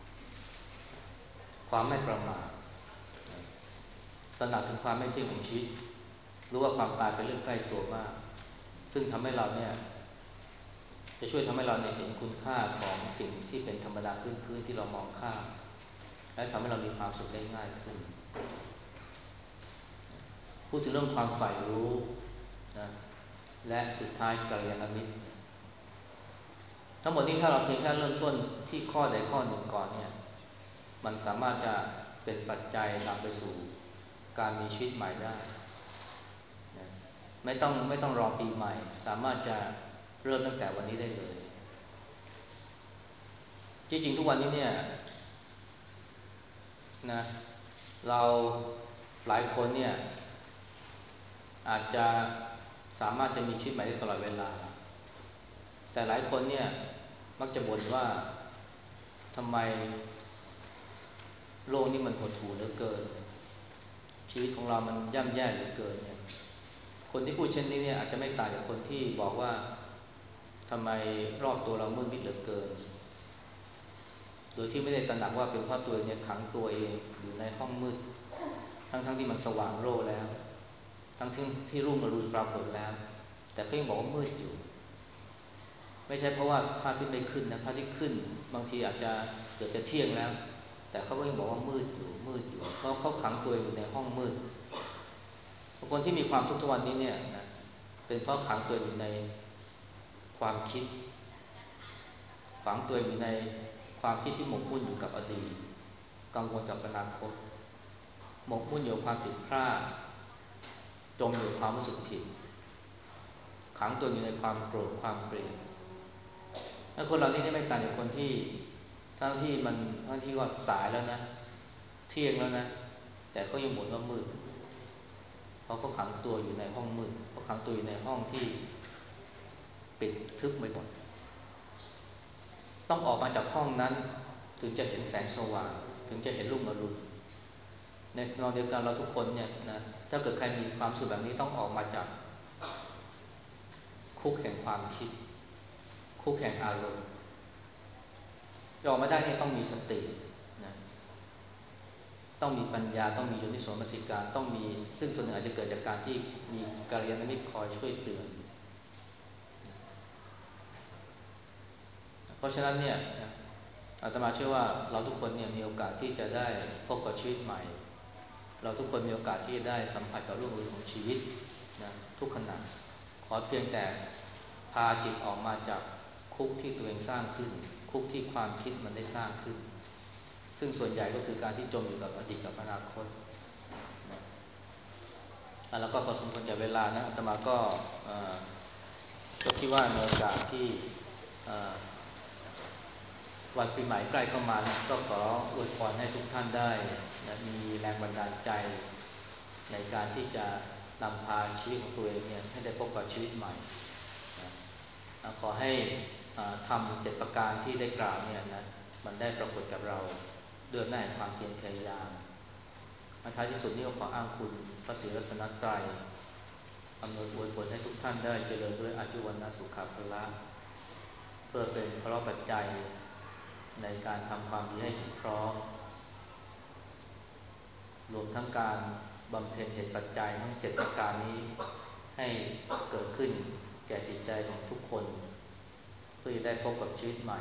ความไม่ประมาทตระหนักถึงความไม่เที่ยงของชีวิตรู้ว่าความตายเป็นเรื่องใกล้ตัวมากซึ่งทำให้เราเนี่ยจะช่วยทำให้เราเนี่ยเห็นคุณค่าของสิ่งที่เป็นธรรมดาพื้นๆที่เรามองข้ามและทำให้เรามีความสุขได้ง่ายขึ้นพูดถึงเรื่องความใฝ่รู้นะและสุดท้ายกัลยาณมิตรทั้งหมดนี้ถ้าเราเพียงแค่เริ่มต้นที่ข้อใดข้อหนึ่งก่อนเนี่ยมันสามารถจะเป็นปัจจัยนำไปสู่การมีชีวิตใหม่ได้นะไม่ต้องไม่ต้องรอปีใหม่สามารถจะเริ่มตั้งแต่วันนี้ได้เลยจริงๆทุกวันนี้เนี่ยนะเราหลายคนเนี่ยอาจจะสามารถจะมีชีวิตใหม่ได้ตลอดเวลาแต่หลายคนเนี่ยมักจะบ่นว่าทำไมโลกนี้มันหดหู่เหลือเกินชีวิตของเรามันย่ำแย่เหลือเกินเนี่ยคนที่พูดเช่นนี้เนี่ยอาจจะไม่ต่างจากคนที่บอกว่าทำไมรอบตัวเรามืดมิดเหลือเกินโดยที่ไม่ได้ตระหนักว่าเป็นเพราะตัวเนี่ยขังตัวเองอยู่ในห้องมืดทั้งๆ ทที่มันสว่างโรจน์แล้วทั้งที่ที่รุ่งอรุณปรากฏแล้วแต่ก็ยังบอกว่ามืดอยู่ไม่ใช่เพราะว่าพระอาทิตย์ไม่ขึ้นนะพระอาทิตย์ขึ้นบางทีอาจจะเกือบจะเที่ยงแล้วแต่เขาก็ยังบอกว่ามืดอยู่มืดอยู่เพราะเขาขังตัวอยู่ในห้องมืดคนที่มีความทุกข์ทุกวันนี้เนี่ยนะเป็นเพราะขังตัวอยู่ในความคิดฝังตัวอยู่ในความคิดที่หมกมุ่นอยู่กับอดีตกังวลกับอนาคตหมกมุ่นอยู่กับความผิดพลาดจมอยู่กับความรู้สึกผิดขังตัวอยู่ในความโกรธความเกลียดถ้าคนเหล่านี้ไม่ต่างจากคนที่ทั้งที่มันทั้งที่ว่าสายแล้วนะเที่ยงแล้วนะแต่ก็ยังบ่นว่ามืดเพราะเขาขังตัวอยู่ในห้องมืดเขาขังตัวอยู่ในห้องที่ปิดทึบไปหมดต้องออกมาจากห้องนั้นถึงจะเห็นแสงสว่างถึงจะเห็นรุ่งอรุณในตอนเดียวกันเราทุกคนเนี่ยนะถ้าเกิดใครมีความสุขแบบนี้ต้องออกมาจากคุกแห่งความคิดคุกแห่งอารมณ์ออกมาได้เนี่ยต้องมีสตินะต้องมีปัญญาต้องมีโยนิโสมนสิการต้องมีซึ่งส่วนหนึ่งอาจจะเกิดจากการที่มีกัลยาณมิตรคอยช่วยเตือนเพราะฉะนั้นเนี่ยอาตมาเชื่อว่าเราทุกคนเนี่ยมีโอกาสที่จะได้พบกับชีวิตใหม่เราทุกคนมีโอกาสที่จะได้สัมผัสกับรุ่งอรุณของชีวิตนะทุกขณะขอเพียงแต่พาจิตออกมาจากคุกที่ตัวเองสร้างขึ้นคุกที่ความคิดมันได้สร้างขึ้นซึ่งส่วนใหญ่ก็คือการที่จมอยู่กับอดีตกับอนาคตนะแล้วก็พอสมควรกับเวลานะอาตมาก็ก็คิดว่าในโอกาสที่วันปีใหม่ใกล้เข้ามานะก็ขออวยพรให้ทุกท่านได้นะมีแรงบันดาลใจในการที่จะนำพาชีวิตของตัวเองเนี่ยให้ได้พบกับชีวิตใหม่นะขอให้ทำเจ็ดประการที่ได้กล่าวเนี่ยนะมันได้ปรากฏกับเราด้วยหน้าความเพียรพยายามท้ายที่สุดนี้ก็ขออ้างคุณพระศรีรัตนตรัยอำนวยอวยพรให้ทุกท่านได้เจริญด้วยอายุวันนะสุขภละเพื่อเป็นพระปัจจัยในการทำความดีให้ถึงพร้อมรวมทั้งการบำเพ็ญเหตุปัจจัยทั้งเจ็ดประการนี้ให้เกิดขึ้นแก่จิตใจของทุกคนเพื่อจะได้พบกับชีวิตใหม่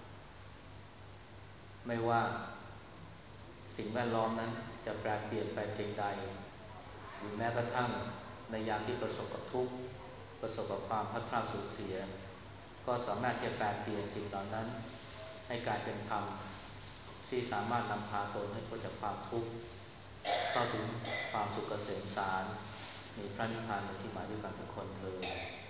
ไม่ว่าสิ่งแวดล้อมนั้นจะแปรเปลี่ยนไปเพียงใดหรือแม้กระทั่งในยามที่ประสบกับทุกข์ประสบกับความพัดพลาดสูญเสียก็สามารถที่จะแปลเปลี่ยนสิ่งเหล่านั้นให้กลายเป็นธรรมที่สามารถนำพาตนให้พ้นจากความทุกข์เข้าถึงความสุขเกษมสารมีพระนิพพานเป็นที่หมายด้วยกันทุกคนเทอญ